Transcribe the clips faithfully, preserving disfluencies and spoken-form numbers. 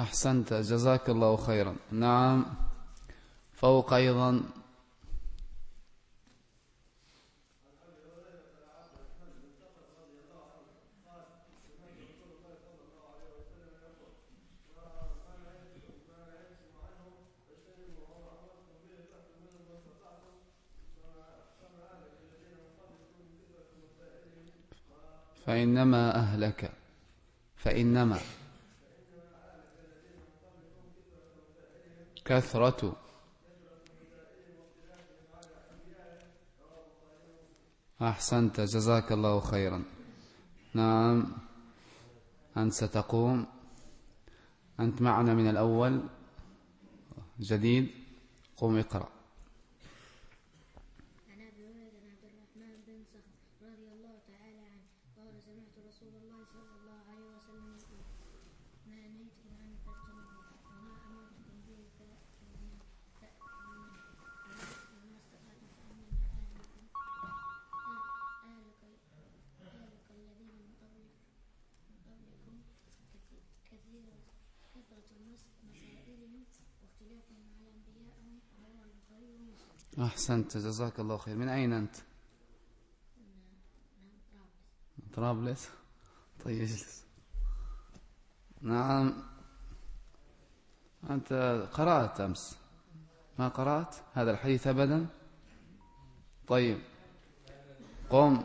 أحسنت جزاك الله خيرا. نعم فوق أيضا. فإنما أهلك فإنما كثرة. أحسنت جزاك الله خيرا. نعم أنت ستقوم، أنت معنا من الأول جديد، قوم اقرأ. عن أبي هريرة عبد الرحمن بن صخر رضي الله تعالى عنه قال سمعت رسول الله صلى الله عليه وسلم يقول ما نهيتكم عنه فاجتنبوه وما أمرتكم به فأتوا منه وما استطعتم فإنما أهلكم أهلك أهلك الذين من قبلكم كثيرة كثرة مسائلهم واختلافهم على أنبيائهم. رواه البخاري ومسلم. أحسنت جزاك الله خير. من أين أنت؟ طرابلس. طيب اجلس. نعم أنت قرأت أمس، ما قرأت هذا الحديث أبدا؟ طيب قم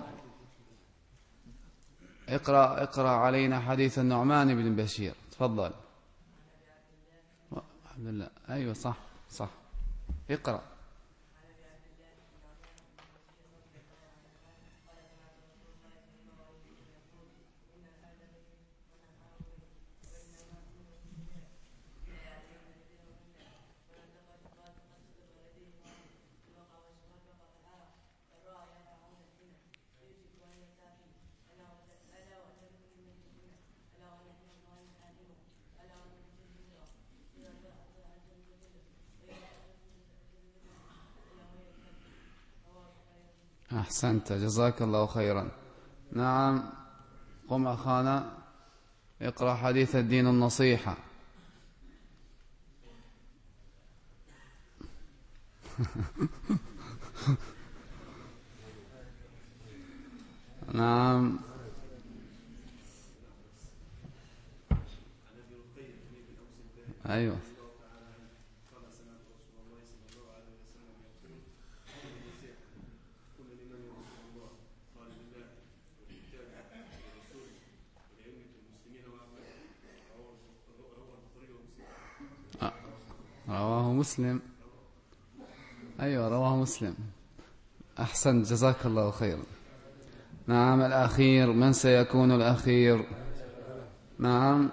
اقرأ اقرأ علينا حديث النعمان بن بشير، تفضل. الحمد لله. أيوة صح صح اقرأ. أحسنت جزاك الله خيرا. نعم قم أخانا اقرأ حديث الدين النصيحة. نعم أيوة رواه مسلم. أيوة رواه مسلم. أحسن جزاك الله خيرا. نعم الأخير، من سيكون الأخير؟ نعم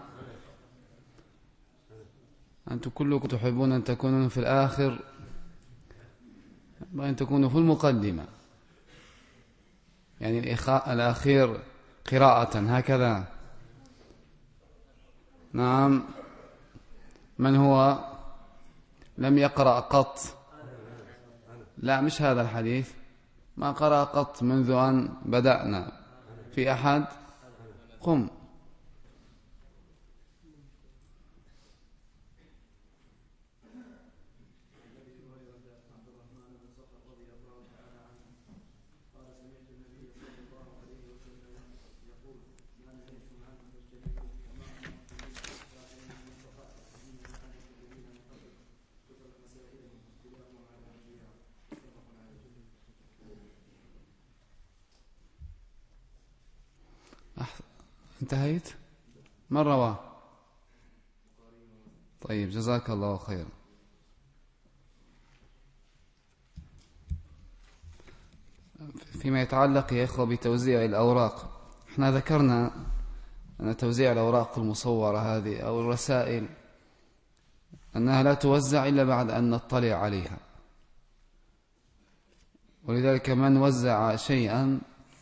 أنتم كلكم تحبون أن تكونوا في الآخر، وأن تكونوا في المقدمة، يعني الأخير قراءة هكذا. نعم من هو لم يقرأ قط؟ لا مش هذا الحديث، ما قرأ قط منذ أن بدأنا. في أحد؟ قم. انتهيت؟ من رواه؟ طيب جزاك الله خيرا. فيما يتعلق يا إخوة بتوزيع الأوراق، احنا ذكرنا أن توزيع الأوراق المصورة هذه أو الرسائل أنها لا توزع إلا بعد أن نطلع عليها، ولذلك من وزع شيئا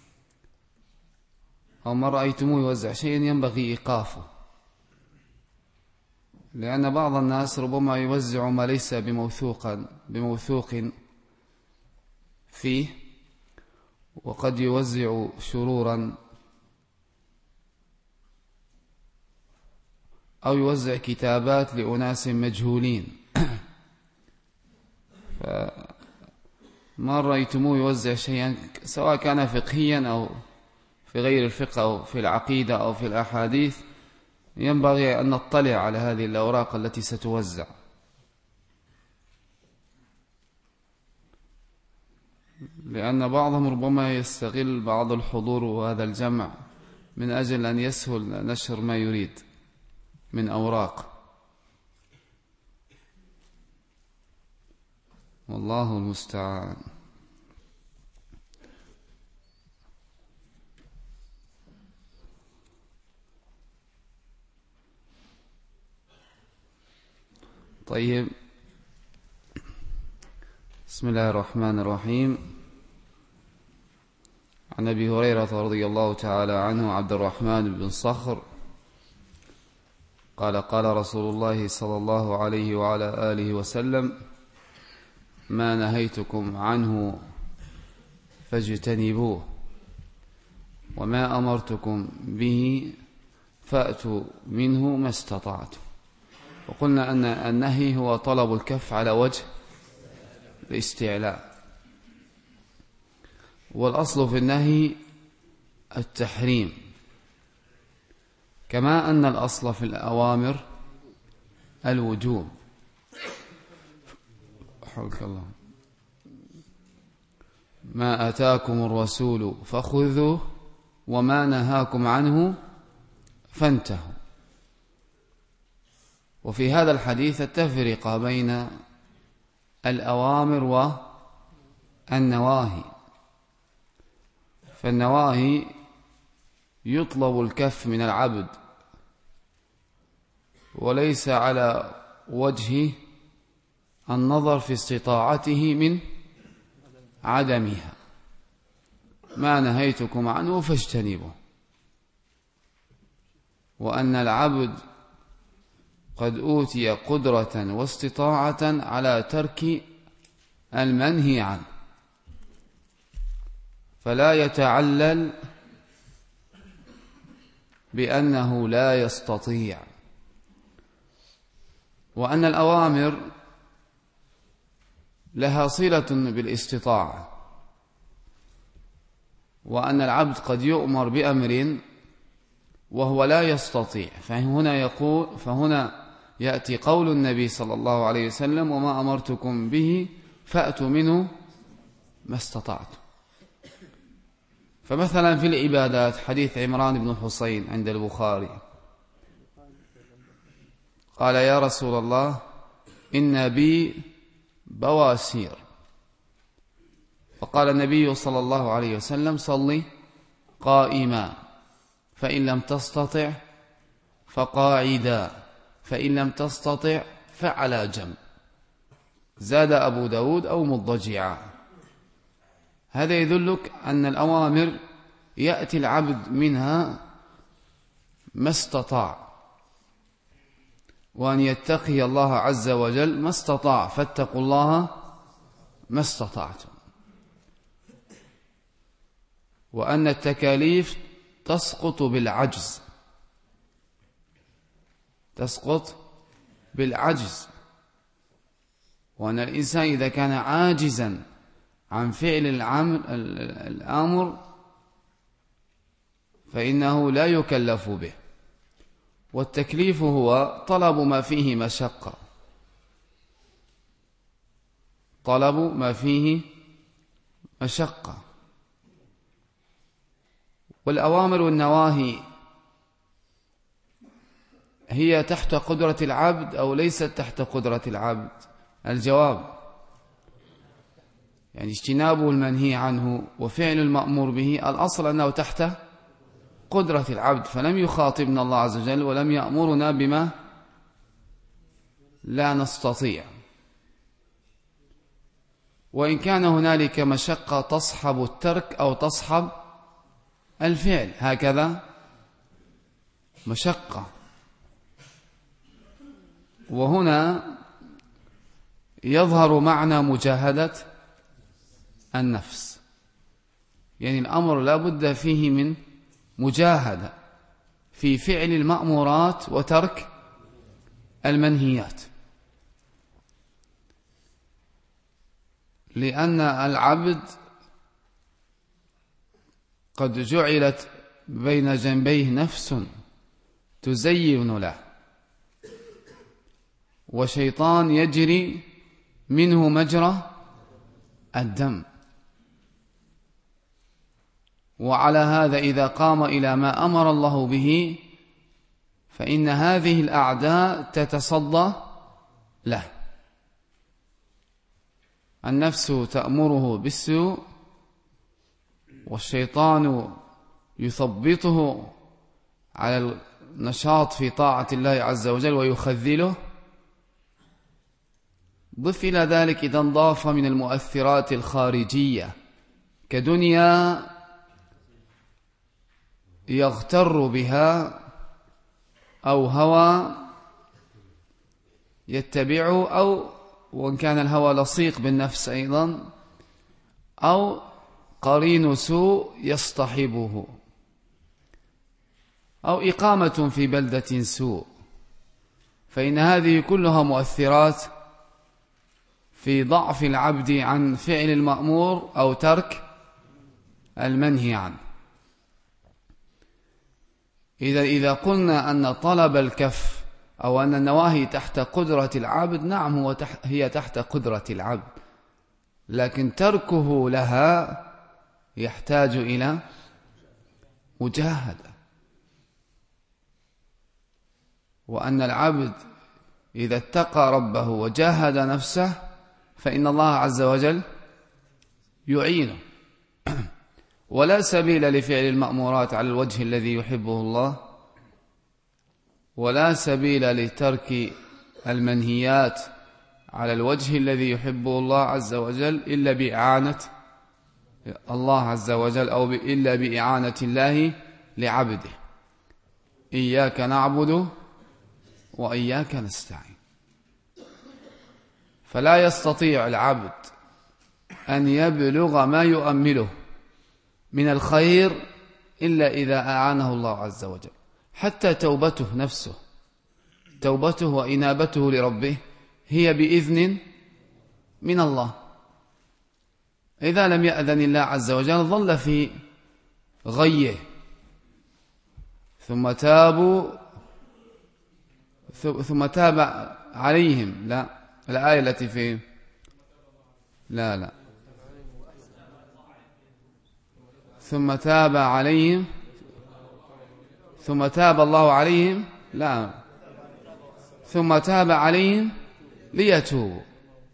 أو ما رأيتموه يوزع شيئا ينبغي إيقافه، لأن بعض الناس ربما يوزع ما ليس بموثوقا بموثوق فيه، وقد يوزع شرورا أو يوزع كتابات لأناس مجهولين. فما رأيتموه يوزع شيئا سواء كان فقهيا أو في غير الفقه أو في العقيدة أو في الأحاديث، ينبغي أن نطلع على هذه الأوراق التي ستوزع، لأن بعضهم ربما يستغل بعض الحضور وهذا الجمع من أجل أن يسهل نشر ما يريد من أوراق، والله المستعان. طيب، بسم الله الرحمن الرحيم. عن أبي هريرة رضي الله تعالى عنه عبد الرحمن بن صخر قال قال رسول الله صلى الله عليه وعلى آله وسلم: ما نهيتكم عنه فاجتنبوه، وما أمرتكم به فأتوا منه ما استطعتم. وقلنا أن النهي هو طلب الكف على وجه الاستعلاء، والأصل في النهي التحريم، كما أن الأصل في الأوامر الوجوب. حولك الله. ما أتاكم الرسول فخذوه وما نهاكم عنه فانتهوا. وفي هذا الحديث التفرقة بين الأوامر والنواهي. فالنواهي يطلب الكف من العبد، وليس على وجه النظر في استطاعته من عدمها. ما نهيتكم عنه فاجتنبوه. وأن العبد قد أوتي قدرة واستطاعة على ترك المنهي عنه، فلا يتعلل بأنه لا يستطيع. وأن الأوامر لها صلة بالاستطاعة، وأن العبد قد يؤمر بأمر وهو لا يستطيع، فهنا يقول فهنا يأتي قول النبي صلى الله عليه وسلم: وما أمرتكم به فأتوا منه ما استطعتم. فمثلا في العبادات حديث عمران بن حسين عند البخاري قال: يا رسول الله إن بي بواسير. فقال النبي صلى الله عليه وسلم: صلي قائما، فإن لم تستطع فقاعدا، فإن لم تستطع فعلى جنب. زاد أبو داود أو مضجعا. هذا يدلك أن الأوامر يأتي العبد منها ما استطاع، وأن يتقي الله عز وجل ما استطاع، فاتقوا الله ما استطعتم. وأن التكاليف تسقط بالعجز، تسقط بالعجز. وأن الإنسان إذا كان عاجزا عن فعل الأمر فإنه لا يكلف به. والتكليف هو طلب ما فيه مشقة، طلب ما فيه مشقة. والأوامر والنواهي هي تحت قدرة العبد أو ليست تحت قدرة العبد؟ الجواب: يعني اجتنابه المنهي عنه وفعل المأمور به الأصل أنه تحت قدرة العبد، فلم يخاطبنا الله عز وجل ولم يأمرنا بما لا نستطيع. وإن كان هنالك مشقة تصحب الترك أو تصحب الفعل، هكذا مشقة. وهنا يظهر معنى مجاهدة النفس، يعني الأمر لا بد فيه من مجاهدة في فعل المأمورات وترك المنهيات، لأن العبد قد جعلت بين جنبيه نفس تزين له، وشيطان يجري منه مجرى الدم. وعلى هذا إذا قام إلى ما أمر الله به فإن هذه الأعداء تتصدى له. النفس تأمره بالسوء، والشيطان يثبطه على النشاط في طاعة الله عز وجل ويخذله. ضف إلى ذلك إذا انضاف من المؤثرات الخارجية كدنيا يغتر بها أو هوى يتبعه، أو وإن كان الهوى لصيق بالنفس أيضا، أو قرين سوء يصطحبه، أو إقامة في بلدة سوء، فإن هذه كلها مؤثرات في ضعف العبد عن فعل المأمور أو ترك المنهي عنه. إذا إذا قلنا أن طلب الكف أو أن النواهي تحت قدرة العبد، نعم هو تحت هي تحت قدرة العبد، لكن تركه لها يحتاج إلى مجاهدة. وأن العبد إذا اتقى ربه وجاهد نفسه فإن الله عز وجل يعينه. ولا سبيل لفعل المأمورات على الوجه الذي يحبه الله، ولا سبيل لترك المنهيات على الوجه الذي يحبه الله عز وجل إلا بإعانة الله عز وجل، أو إلا بإعانة الله لعبده. إياك نعبد وإياك نستعين. فلا يستطيع العبد أن يبلغ ما يؤمله من الخير إلا إذا أعانه الله عز وجل. حتى توبته نفسه، توبته وإنابته لربه هي بإذن من الله. إذا لم يأذن الله عز وجل ظل في غيه. ثم تابوا ثم تاب عليهم، لا الآية التي في لا لا ثم تاب عليهم ثم تاب الله عليهم لا ثم تاب عليهم ليتوبوا.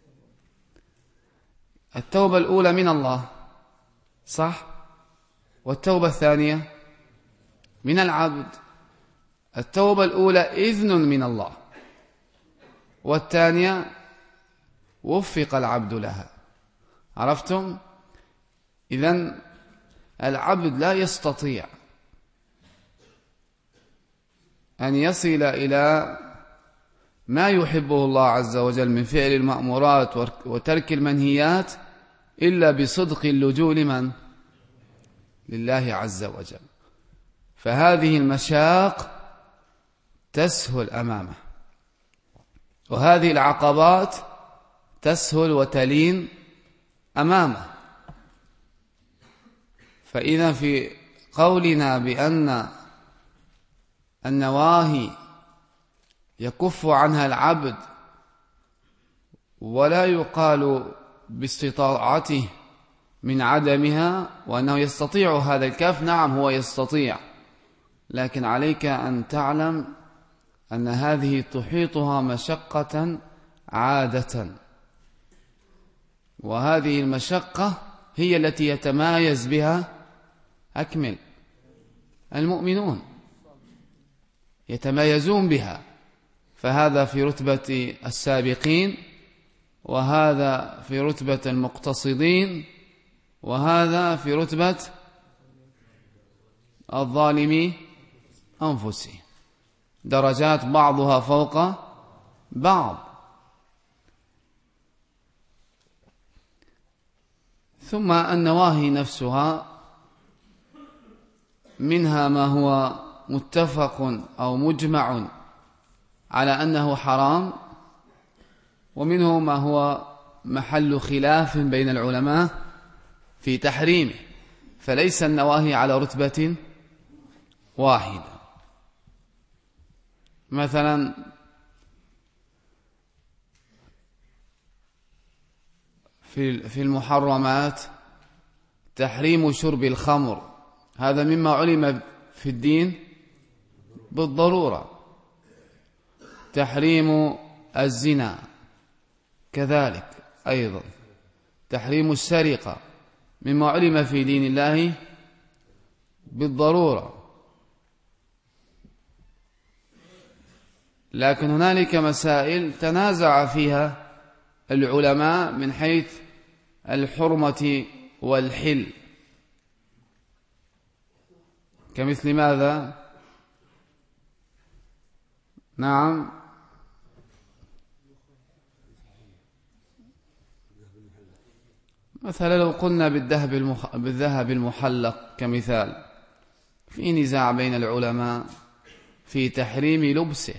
التوبة الأولى من الله صح، والتوبة الثانية من العبد. التوبة الأولى إذن من الله، والثانية وفق العبد لها. عرفتم؟ إذن العبد لا يستطيع أن يصل إلى ما يحبه الله عز وجل من فعل المأمورات وترك المنهيات إلا بصدق اللجوء لمن؟ لله عز وجل. فهذه المشاق تسهل أمامه، وهذه العقبات تسهل وتلين أمامه. فإذا في قولنا بأن النواهي يكف عنها العبد ولا يقال باستطاعته من عدمها، وأنه يستطيع هذا الكف، نعم هو يستطيع، لكن عليك أن تعلم أن هذه تحيطها مشقة عادة، وهذه المشقة هي التي يتمايز بها أكمل المؤمنون، يتميزون بها. فهذا في رتبة السابقين، وهذا في رتبة المقتصدين، وهذا في رتبة الظالمين أنفسهم. درجات بعضها فوق بعض. ثم النواهي نفسها منها ما هو متفق أو مجمع على أنه حرام، ومنه ما هو محل خلاف بين العلماء في تحريمه، فليس النواهي على رتبة واحدة. مثلا في المحرمات تحريم شرب الخمر، هذا مما علم في الدين بالضرورة. تحريم الزنا كذلك أيضا. تحريم السرقة مما علم في دين الله بالضرورة. لكن هنالك مسائل تنازع فيها العلماء من حيث الحرمة والحل، كمثل ماذا؟ نعم، مثلا لو قلنا بالذهب المخ... بالذهب المحلق كمثال، في نزاع بين العلماء في تحريم لبسه.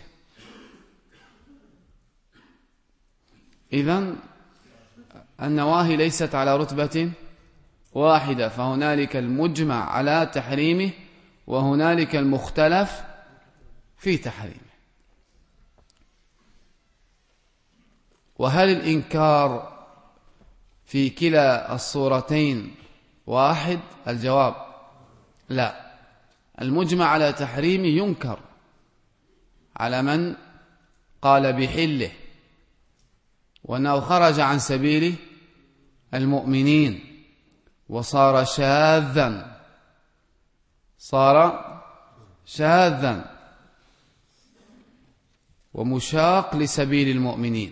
إذن النواهي ليست على رتبة واحدة، فهنالك المجمع على تحريمه وهنالك المختلف في تحريمه. وهل الإنكار في كلا الصورتين واحد؟ الجواب لا. المجمع على تحريمه ينكر على من قال بحله وأنه خرج عن سبيل المؤمنين وصار شاذا، صار شاذا ومشاق لسبيل المؤمنين.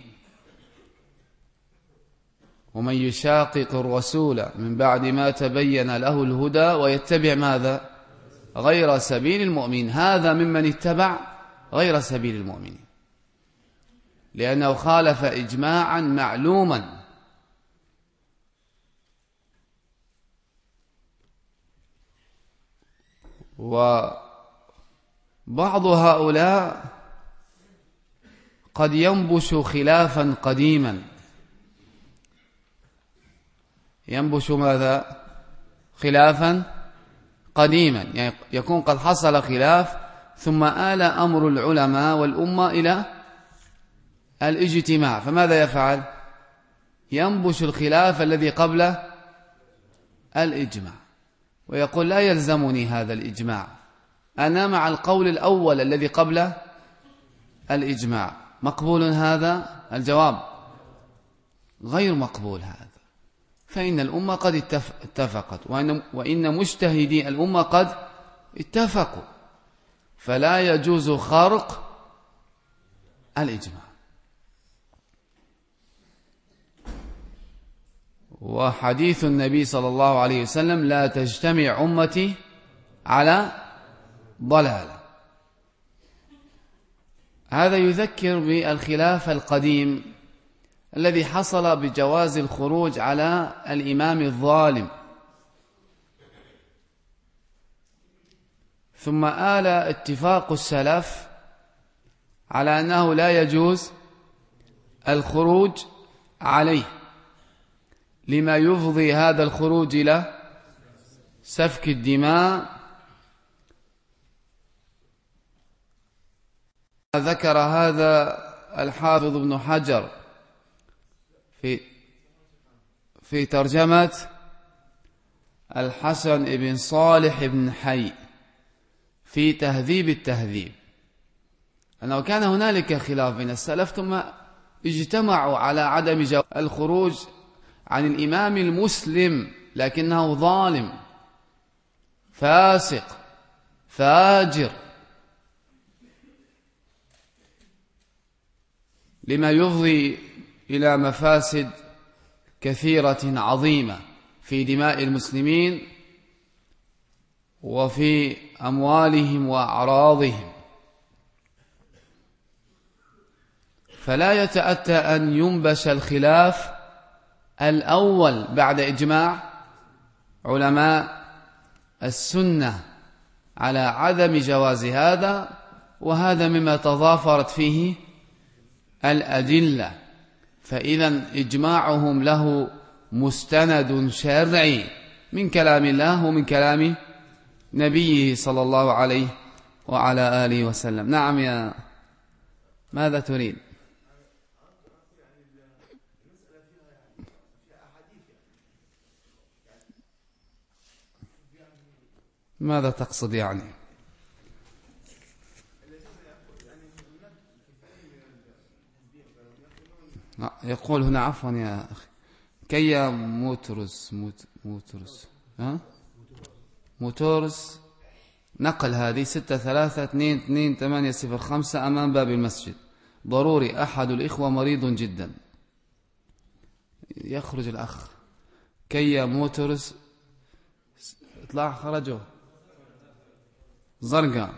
ومن يشاقق الرسول من بعد ما تبين له الهدى ويتبع ماذا؟ غير سبيل المؤمنين، هذا ممن اتبع غير سبيل المؤمنين، لأنه خالف إجماعا معلوما. وبعض هؤلاء قد ينبش خلافا قديما، ينبش ماذا؟ خلافا قديما، يعني يكون قد حصل خلاف ثم آل أمر العلماء والأمة إلى الاجتماع، فماذا يفعل؟ ينبش الخلاف الذي قبل الإجماع ويقول لا يلزمني هذا الإجماع، أنا مع القول الأول الذي قبل الإجماع. مقبول هذا؟ الجواب غير مقبول هذا، فإن الأمة قد اتفقت وإن مجتهدي الأمة قد اتفقوا، فلا يجوز خرق الإجماع. وحديث النبي صلى الله عليه وسلم لا تجتمع أمتي على ضلالة، هذا يذكر بالخلاف القديم الذي حصل بجواز الخروج على الإمام الظالم، ثم آل اتفاق السلف على أنه لا يجوز الخروج عليه، لما يفضي هذا الخروج إلى سفك الدماء. ذكر هذا الحافظ ابن حجر في في ترجمة الحسن بن صالح بن حي في تهذيب التهذيب، أنه كان هنالك خلاف بين السلف ثم اجتمعوا على عدم جواز الخروج عن الإمام المسلم لكنه ظالم فاسق فاجر، لما يفضي إلى مفاسد كثيرة عظيمة في دماء المسلمين وفي أموالهم وأعراضهم. فلا يتأتى أن ينبش الخلاف الأول بعد إجماع علماء السنة على عدم جواز هذا، وهذا مما تضافرت فيه الأدلة، فإذا إجماعهم له مستند شرعي من كلام الله ومن كلام نبيه صلى الله عليه وعلى آله وسلم. نعم، يا ماذا تريد؟ ماذا تقصد يعني؟ يقول هنا، عفوا يا أخي، كي موتورس موت موتورس ها موتورس نقل هذه ستة ثلاثة اثنين اثنين ثمانية صفر خمسة أمام باب المسجد، ضروري أحد الإخوة مريض جدا. يخرج الأخ كي موتورس، اطلع، خرجوا زرقاء.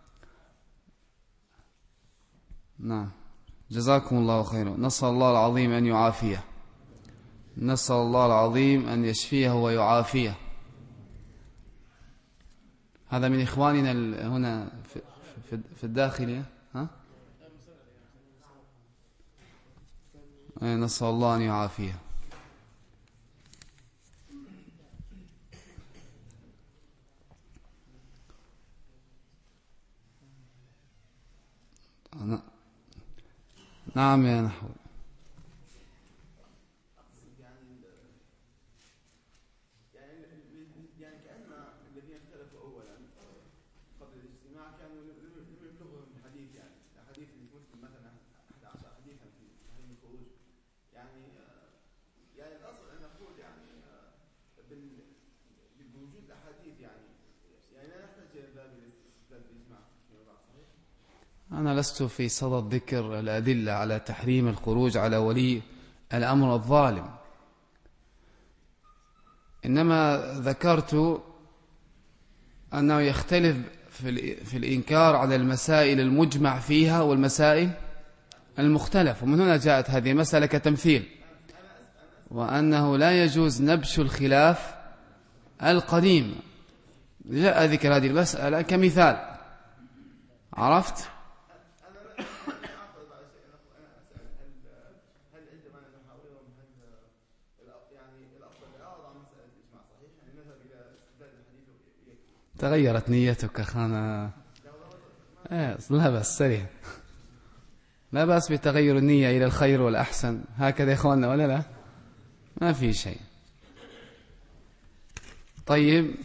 نعم، جزاكم الله خيرا. نسأل الله العظيم أن يعافيه، نسأل الله العظيم أن يشفيه ويعافيه. هذا من إخواننا هنا في, في, في الداخل، ها؟ نسأل الله أن يعافيه. نعم يا نحو. أنا لست في صدد ذكر الأدلة على تحريم الخروج على ولي الأمر الظالم، إنما ذكرت أنه يختلف في الإنكار على المسائل المجمع فيها والمسائل المختلف، ومن هنا جاءت هذه المسألة كتمثيل، وأنه لا يجوز نبش الخلاف القديم. جاء ذكر هذه المسألة كمثال، عرفت؟ تغيرت نيتك أخانا. آه لا بأس، سريع، لا بأس بتغير النية إلى الخير والأحسن، هكذا يا إخواننا ولا لا؟ ما في شيء. طيب،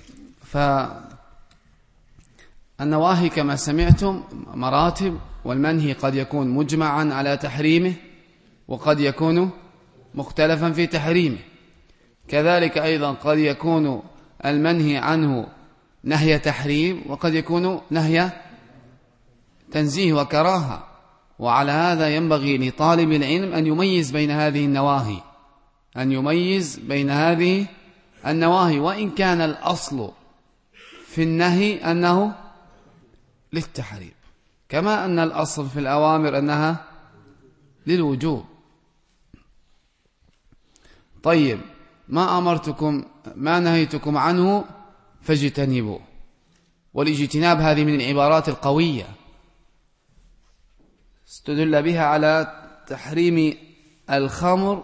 فالنواهي كما سمعتم مراتب، والمنهي قد يكون مجمعا على تحريمه وقد يكون مختلفا في تحريمه، كذلك أيضا قد يكون المنهي عنه نهي تحريم وقد يكون نهي تنزيه وكراهة، وعلى هذا ينبغي لطالب العلم أن يميز بين هذه النواهي، أن يميز بين هذه النواهي، وإن كان الأصل في النهي أنه للتحريم، كما أن الأصل في الأوامر أنها للوجوب. طيب، ما أمرتكم ما نهيتكم عنه فاجتنبوه، والاجتناب هذه من العبارات القوية استدل بها على تحريم الخمر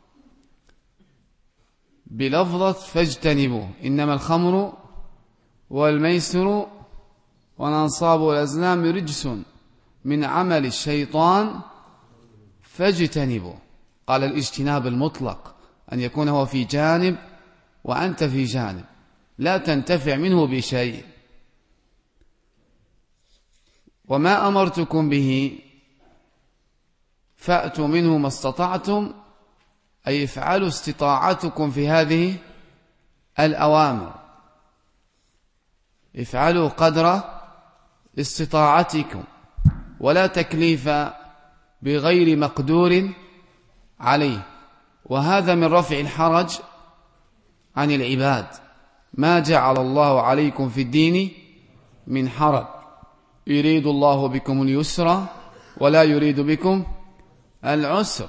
بلفظة فاجتنبوه، إنما الخمر والميسر والأنصاب والأزلام رجس من عمل الشيطان فاجتنبوه. قال الاجتناب المطلق أن يكون هو في جانب وأنت في جانب، لا تنتفع منه بشيء. وما أمرتكم به فأتوا منه ما استطعتم، أي افعلوا استطاعتكم في هذه الأوامر، افعلوا قدر استطاعتكم، ولا تكليف بغير مقدور عليه، وهذا من رفع الحرج عن العباد. ما جعل الله عليكم في الدين من حرج، يريد الله بكم اليسر ولا يريد بكم العسر،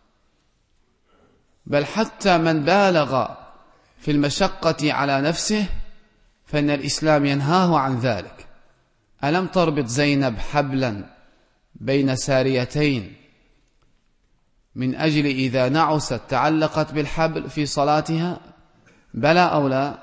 بل حتى من بالغ في المشقة على نفسه فإن الإسلام ينهاه عن ذلك، ألم تربط زينب حبلا بين ساريتين من أجل إذا نعست تعلقت بالحبل في صلاتها؟ بلى أو لا؟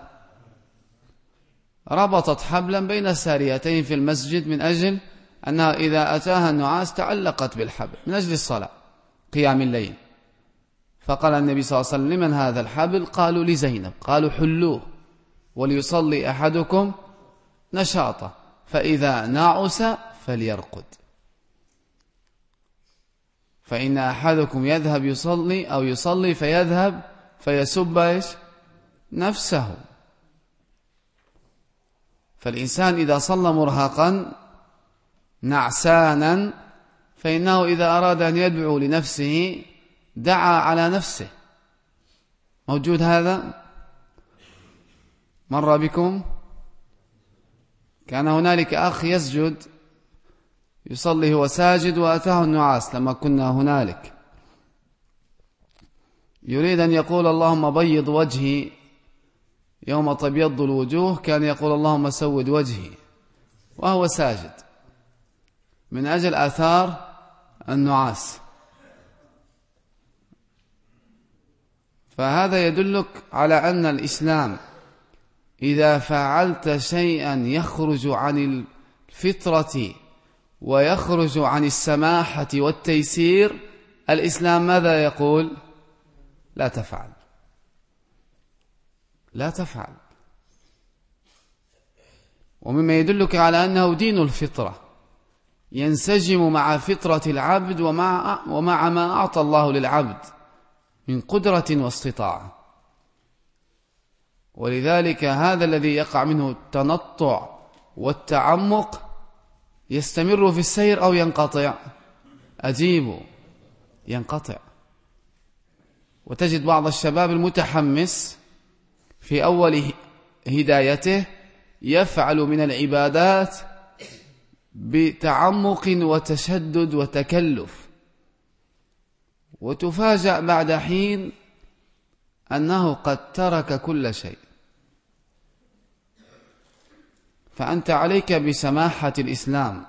ربطت حبلا بين ساريتين في المسجد من أجل أنها إذا أتاها النعاس تعلقت بالحبل من أجل الصلاة قيام الليل. فقال النبي صلى الله عليه وسلم: لمن هذا الحبل؟ قالوا: لزينب. قالوا: حلوه وليصلي أحدكم نشاطه، فإذا نعس فليرقد، فإن أحدكم يذهب يصلي أو يصلي فيذهب فيسب إيش؟ نفسه. فالإنسان إذا صلى مرهقا نعسانا فإنه إذا أراد أن يدعو لنفسه دعا على نفسه. موجود هذا؟ مر بكم؟ كان هنالك أخ يسجد يصلي هو ساجد وأتاه النعاس لما كنا هنالك، يريد أن يقول: اللهم بيض وجهي يوم تبيض الوجوه، كان يقول: اللهم سود وجهي، وهو ساجد من أجل آثار النعاس. فهذا يدلك على أن الإسلام إذا فعلت شيئا يخرج عن الفطرة ويخرج عن السماحة والتيسير، الإسلام ماذا يقول؟ لا تفعل، لا تفعل. ومما يدلك على أنه دين الفطرة ينسجم مع فطرة العبد ومع, ومع ما أعطى الله للعبد من قدرة واستطاعة. ولذلك هذا الذي يقع منه التنطع والتعمق يستمر في السير أو ينقطع؟ أجيب، ينقطع. وتجد بعض الشباب المتحمس في أول هدايته يفعل من العبادات بتعمق وتشدد وتكلف، وتفاجأ بعد حين أنه قد ترك كل شيء. فأنت عليك بسماحة الإسلام،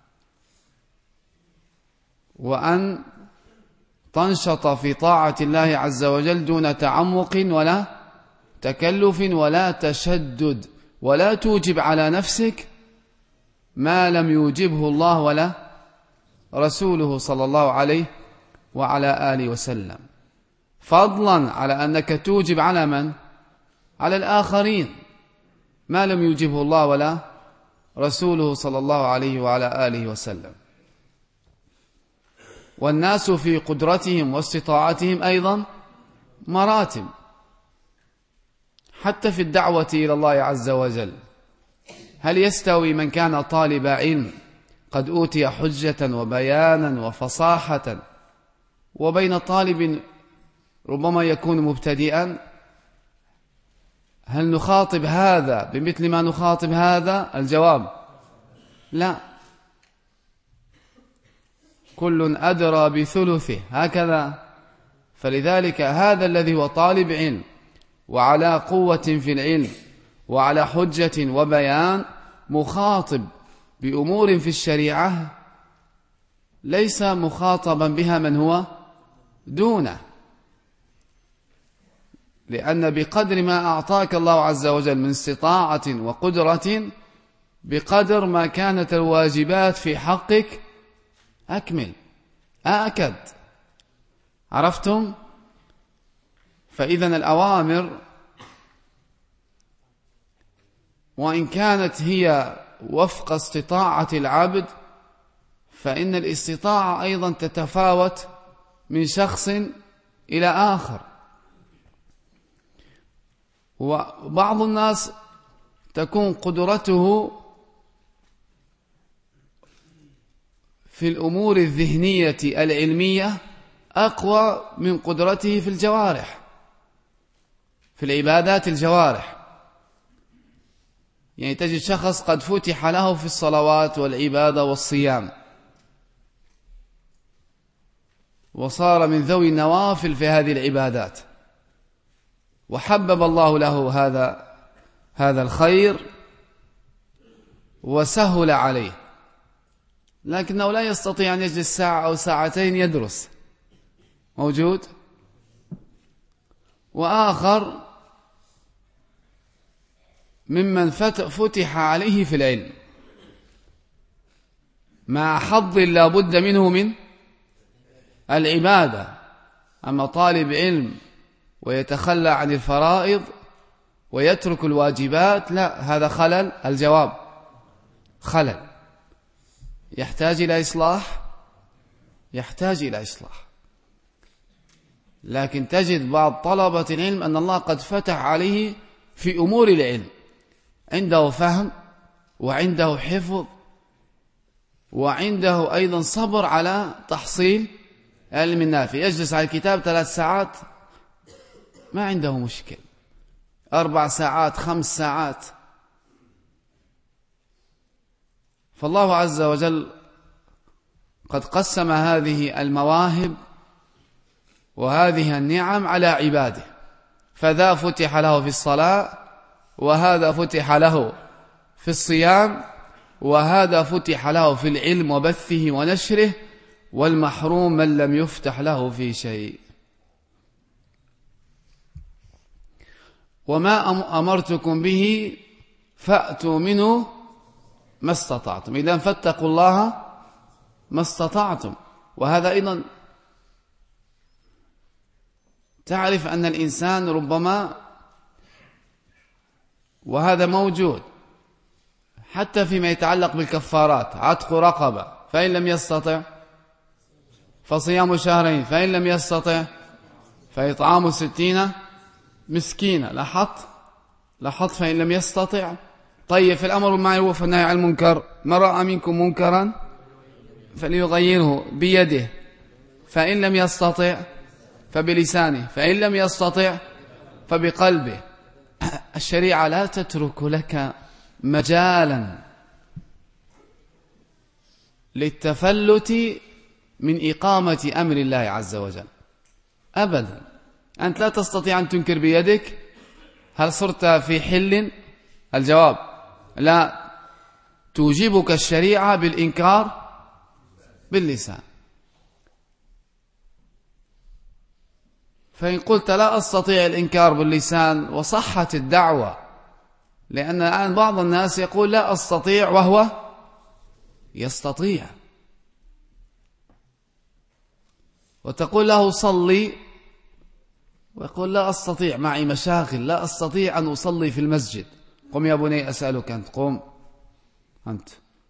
وأن تنشط في طاعة الله عز وجل دون تعمق ولا تكلف ولا تشدد، ولا توجب على نفسك ما لم يوجبه الله ولا رسوله صلى الله عليه وعلى آله وسلم، فضلا على أنك توجب على من؟ على الآخرين ما لم يوجبه الله ولا رسوله صلى الله عليه وعلى آله وسلم. والناس في قدرتهم واستطاعتهم أيضا مراتب، حتى في الدعوة إلى الله عز وجل. هل يستوي من كان طالب علم قد أوتي حجة وبيانا وفصاحة وبين طالب ربما يكون مبتدئا؟ هل نخاطب هذا بمثل ما نخاطب هذا؟ الجواب لا. كل أدرى بثلثه، هكذا. فلذلك هذا الذي هو طالب علم وعلى قوة في العلم وعلى حجة وبيان مخاطب بأمور في الشريعة ليس مخاطبا بها من هو دونه، لأن بقدر ما أعطاك الله عز وجل من استطاعة وقدرة بقدر ما كانت الواجبات في حقك أكمل أأكد. عرفتم؟ فإذن الأوامر وإن كانت هي وفق استطاعة العبد فإن الاستطاعة أيضا تتفاوت من شخص إلى آخر. وبعض الناس تكون قدرته في الأمور الذهنية العلمية أقوى من قدرته في الجوارح، في العبادات الجوارح. يعني تجد شخص قد فتح له في الصلوات والعبادة والصيام وصار من ذوي النوافل في هذه العبادات، وحبب الله له هذا هذا الخير وسهل عليه، لكنه لا يستطيع أن يجلس ساعة أو ساعتين يدرس، موجود. وآخر ممن فتح عليه في العلم مع حظ لا بد منه من العبادة، أما طالب علم ويتخلى عن الفرائض ويترك الواجبات، لا، هذا خلل. الجواب خلل يحتاج إلى إصلاح، يحتاج إلى إصلاح. لكن تجد بعض طلبة العلم أن الله قد فتح عليه في أمور العلم، عنده فهم وعنده حفظ وعنده أيضا صبر على تحصيل علم النافع، يجلس على الكتاب ثلاث ساعات ما عنده مشكل، أربع ساعات، خمس ساعات. فالله عز وجل قد قسم هذه المواهب وهذه النعم على عباده، فذا فتح له في الصلاة، وهذا فتح له في الصيام، وهذا فتح له في العلم وبثه ونشره، والمحروم من لم يفتح له في شيء. وما أمرتكم به فأتوا منه ما استطعتم، إذن فاتقوا الله ما استطعتم. وهذا أيضا تعرف أن الإنسان ربما، وهذا موجود حتى فيما يتعلق بالكفارات، عتق رقبة، فإن لم يستطع فصيام شهرين، فإن لم يستطع فإطعام ستين مسكينة. لاحظت لاحظت فإن لم يستطع. طيب، في الأمر بالمعروف والنهي عن المنكر، من رأى منكم منكرا فليغيره بيده، فإن لم يستطع فبلسانه، فإن لم يستطع فبقلبه. الشريعة لا تترك لك مجالا للتفلت من إقامة أمر الله عز وجل أبدا. أنت لا تستطيع أن تنكر بيدك. هل صرت في حل؟ الجواب لا. توجبك الشريعة بالإنكار باللسان. فإن قلت لا أستطيع الإنكار باللسان وصحت الدعوة، لأن الآن بعض الناس يقول لا أستطيع وهو يستطيع، وتقول له صلي ويقول لا أستطيع، معي مشاغل، لا أستطيع أن أصلي في المسجد. قم يا بني أسألك أنت، قم أنت.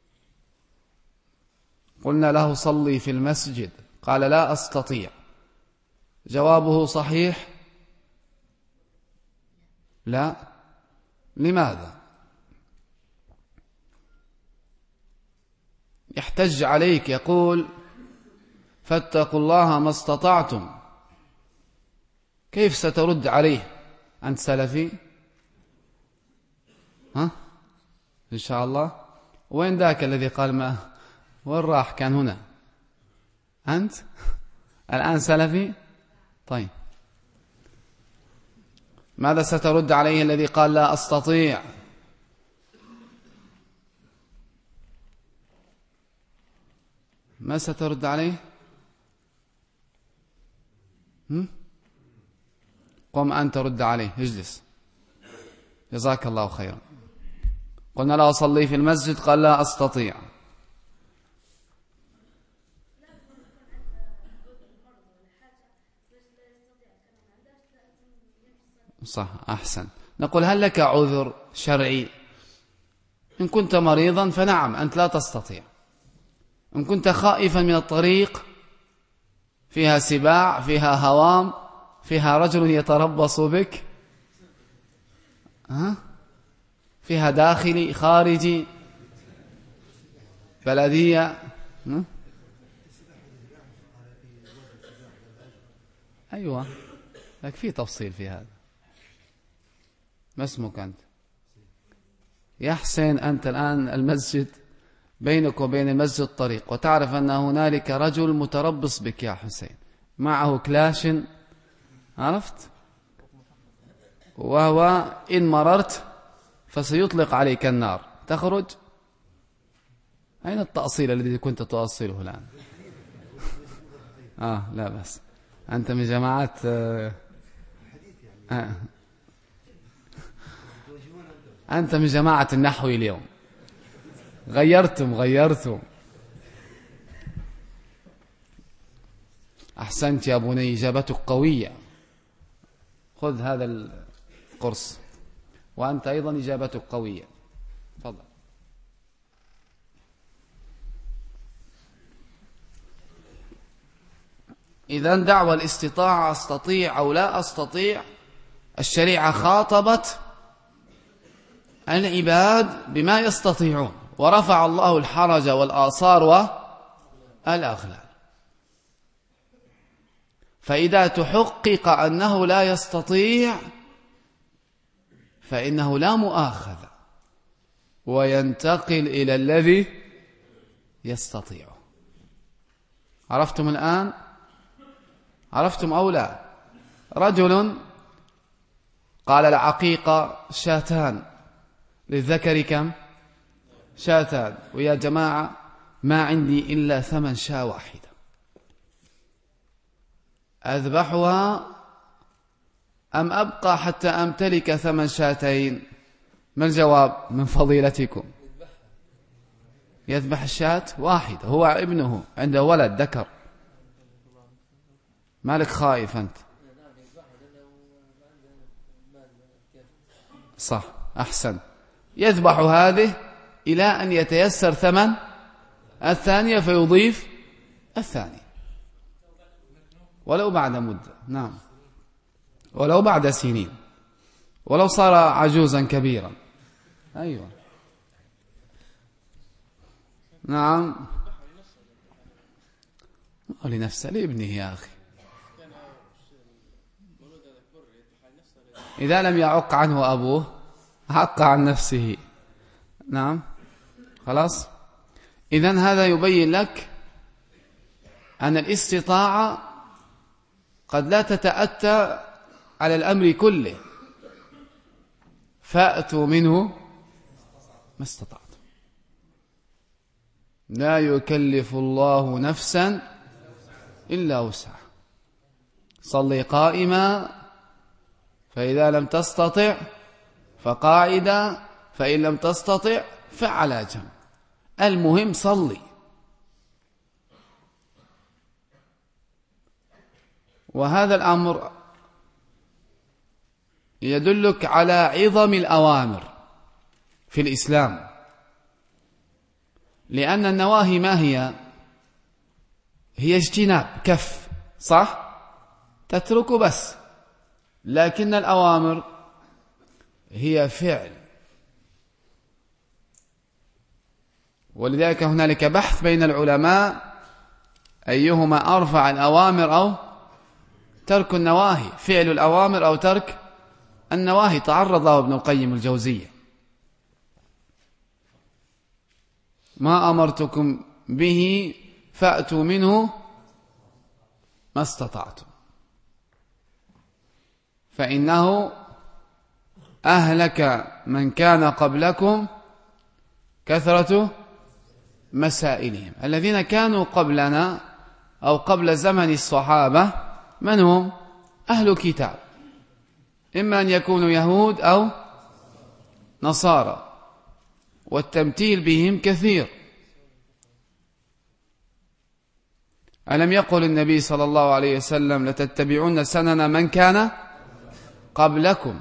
قلنا له صلي في المسجد، قال لا أستطيع. جوابه صحيح؟ لا. لماذا؟ يحتج عليك، يقول فاتقوا الله ما استطعتم. كيف سترد عليه؟ أنت سلفي؟ ها؟ إن شاء الله. وين ذاك الذي قال ما وين راح؟ كان هنا. أنت الآن سلفي؟ طيب، ماذا سترد عليه الذي قال لا أستطيع؟ ما سترد عليه؟ هم؟ قم أنت رد عليه، اجلس، جزاك الله خيرا. قلنا لا أصلي في المسجد، قال لا أستطيع. صح، أحسن. نقول هل لك عذر شرعي؟ إن كنت مريضا فنعم، أنت لا تستطيع. إن كنت خائفا من الطريق، فيها سباع، فيها هوام، فيها رجل يتربص بك، ها؟ فيها داخلي خارجي بلدية، ها؟ أيوة، لك في تفصيل في هذا. ما اسمك أنت؟ يا حسين، أنت الآن المسجد بينك وبين المسجد طريق، وتعرف أن هنالك رجل متربص بك يا حسين، معه كلاش، عرفت؟ وهو إن مررت فسيطلق عليك النار، تخرج؟ أين التأصيل الذي كنت تؤصله الآن؟ آه لا بس أنت من جماعة آه آه. أنت من جماعة النحو اليوم، غيرتم غيرتم أحسنت يا بني، إجابتك قوية. خذ هذا القرص، وأنت أيضا إجابتك قوية. تفضل. إذن دعوى الاستطاعة أستطيع أو لا أستطيع، الشريعة خاطبت العباد بما يستطيعون، ورفع الله الحرج والآثار والأغلال. فإذا تحقق أنه لا يستطيع فإنه لا مؤاخذة، وينتقل إلى الذي يستطيع. عرفتم الآن؟ عرفتم أو لا؟ رجل قال العقيقة شاتان، للذكر كم؟ شاتان، ويا جماعة ما عندي إلا ثمن شاة واحدة، أذبحها أم أبقى حتى أمتلك ثمن شاتين؟ ما الجواب من فضيلتكم؟ يذبح الشاة واحدة، هو ابنه عنده ولد ذكر. مالك خايف أنت؟ صح، أحسن. يذبح هذه إلى أن يتيسر ثمن الثانية فيضيف الثاني، ولو بعد مدة. نعم، ولو بعد سنين، ولو صار عجوزا كبيرا. أيوة نعم، لنفسه لابنه يا أخي، إذا لم يعق عنه أبوه عق عن نفسه. نعم خلاص. إذن هذا يبين لك أن الاستطاعة قد لا تتأتى على الأمر كله. فأتوا منه ما استطعتم، لا يكلف الله نفسا إلا وسعها. صلي قائما فإذا لم تستطع فقاعدا، فإن لم تستطع فعلى جنب، المهم صلي. وهذا الأمر يدلك على عظم الأوامر في الإسلام، لأن النواهي ما هي؟ هي اجتناب، كف، صح؟ تترك بس. لكن الأوامر هي فعل، ولذلك هنالك بحث بين العلماء أيهما أرفع، الأوامر أو ترك النواهي، فعل الأوامر أو ترك النواهي. تعرض له ابن القيم الجوزية: ما أمرتكم به فأتوا منه ما استطعتم، فإنه أهلك من كان قبلكم كثرة مسائلهم. الذين كانوا قبلنا أو قبل زمن الصحابة من هم؟ أهل كتاب، إما أن يكونوا يهود أو نصارى، والتمثيل بهم كثير. ألم يقل النبي صلى الله عليه وسلم: لتتبعون سنن من كان قبلكم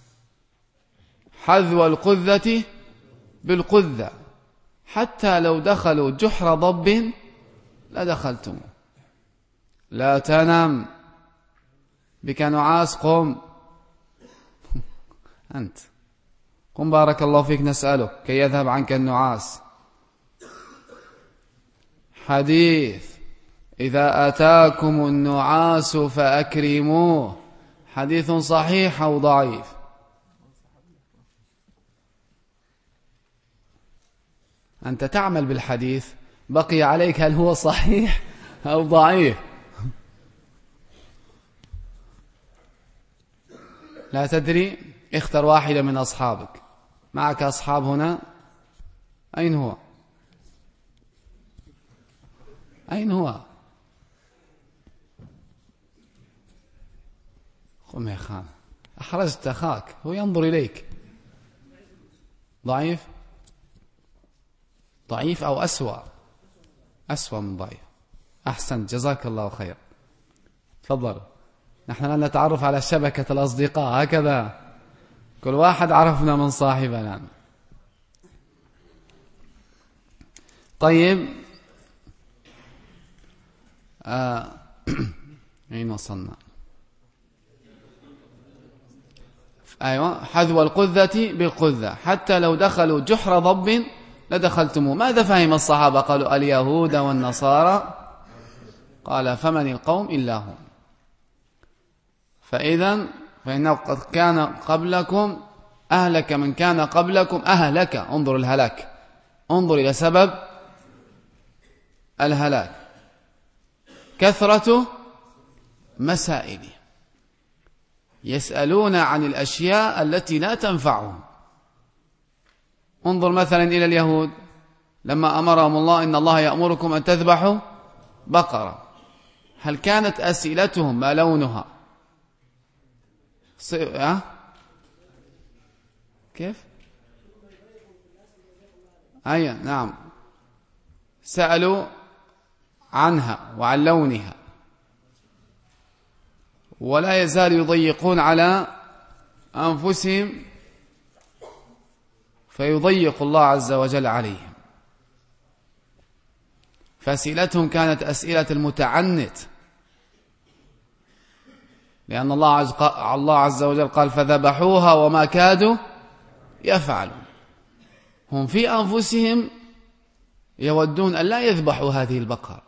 حذو القذة بالقذة، حتى لو دخلوا جحر ضب لدخلتم. لا تنم بك نعاس، قم أنت قم بارك الله فيك، نسألك كي يذهب عنك النعاس. حديث: إذا أتاكم النعاس فأكرموه، حديث صحيح أو ضعيف؟ أنت تعمل بالحديث، بقي عليك هل هو صحيح أو ضعيف. لا تدري، اختر واحدة من أصحابك. معك أصحاب هنا؟ أين هو؟ أين هو؟ قم يا خان، أحرجت أخاك، هو ينظر إليك. ضعيف ضعيف أو أسوأ أسوأ من ضعيف. أحسنت، جزاك الله خير. تفضل. نحن الآن نتعرف على شبكة الأصدقاء، هكذا كل واحد عرفنا من صاحبنا. طيب، آه. أين وصلنا؟ أيوة، حذو القذة بالقذة، حتى لو دخلوا جحر ضب لدخلتموه. ماذا فهم الصحابة؟ قالوا اليهود والنصارى. قال فمن القوم إلا هم. فإذا فإنه قد كان قبلكم أهلك من كان قبلكم أهلك. انظر الهلاك، انظر إلى سبب الهلاك، كثرة مسائله، يسألون عن الأشياء التي لا تنفعهم. انظر مثلا إلى اليهود لما أمرهم الله إن الله يأمركم أن تذبحوا بقرة، هل كانت أسئلتهم ما لونها؟ أه؟ كيف؟ أي نعم، سألوا عنها وعن لونها، ولا يزال يضيقون على أنفسهم فيضيق الله عز وجل عليهم. فأسئلتهم كانت أسئلة المتعنت، لأن الله عز وجل قال فذبحوها وما كادوا يفعلون. هم في أنفسهم يودون أن لا يذبحوا هذه البقرة.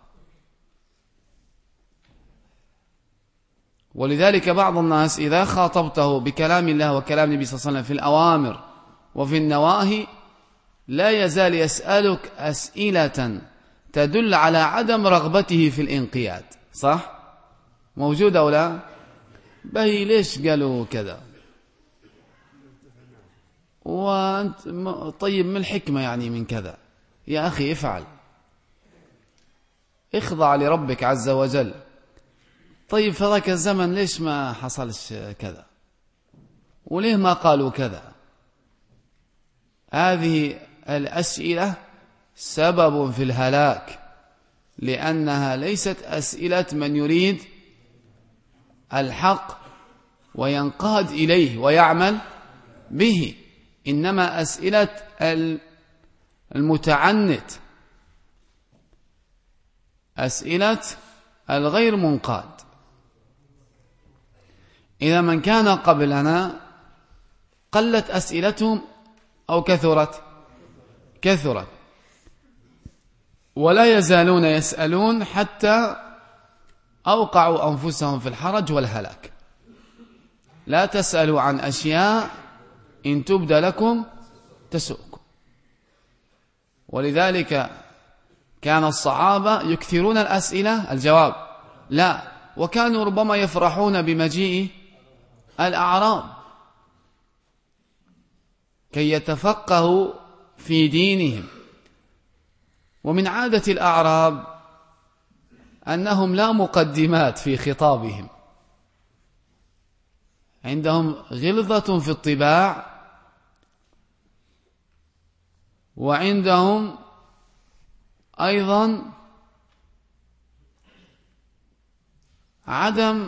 ولذلك بعض الناس إذا خاطبته بكلام الله وكلام النبي صلى الله عليه وسلم في الأوامر وفي النواهي لا يزال يسألك أسئلة تدل على عدم رغبته في الانقياد. صح؟ موجود أو لا؟ بهي ليش قالوا كذا؟ وأنت طيب ما الحكمة يعني من كذا؟ يا أخي افعل، اخضع لربك عز وجل. طيب في ذاك الزمن ليش ما حصلش كذا؟ وليه ما قالوا كذا؟ هذه الأسئلة سبب في الهلاك، لأنها ليست أسئلة من يريد الحق وينقاد إليه ويعمل به، إنما أسئلة المتعنت، أسئلة الغير منقاد. إذا من كان قبلنا قلت أسئلتهم أو كثرت؟ كثرت، ولا يزالون يسألون حتى أوقعوا أنفسهم في الحرج والهلاك. لا تسألوا عن أشياء إن تبد لكم تسؤكم. ولذلك كان الصحابة يكثرون الأسئلة، الجواب لا، وكانوا ربما يفرحون بمجيء الأعراب كي يتفقهوا في دينهم. ومن عادة الأعراب أنهم لا مقدمات في خطابهم، عندهم غلظة في الطباع، وعندهم أيضا عدم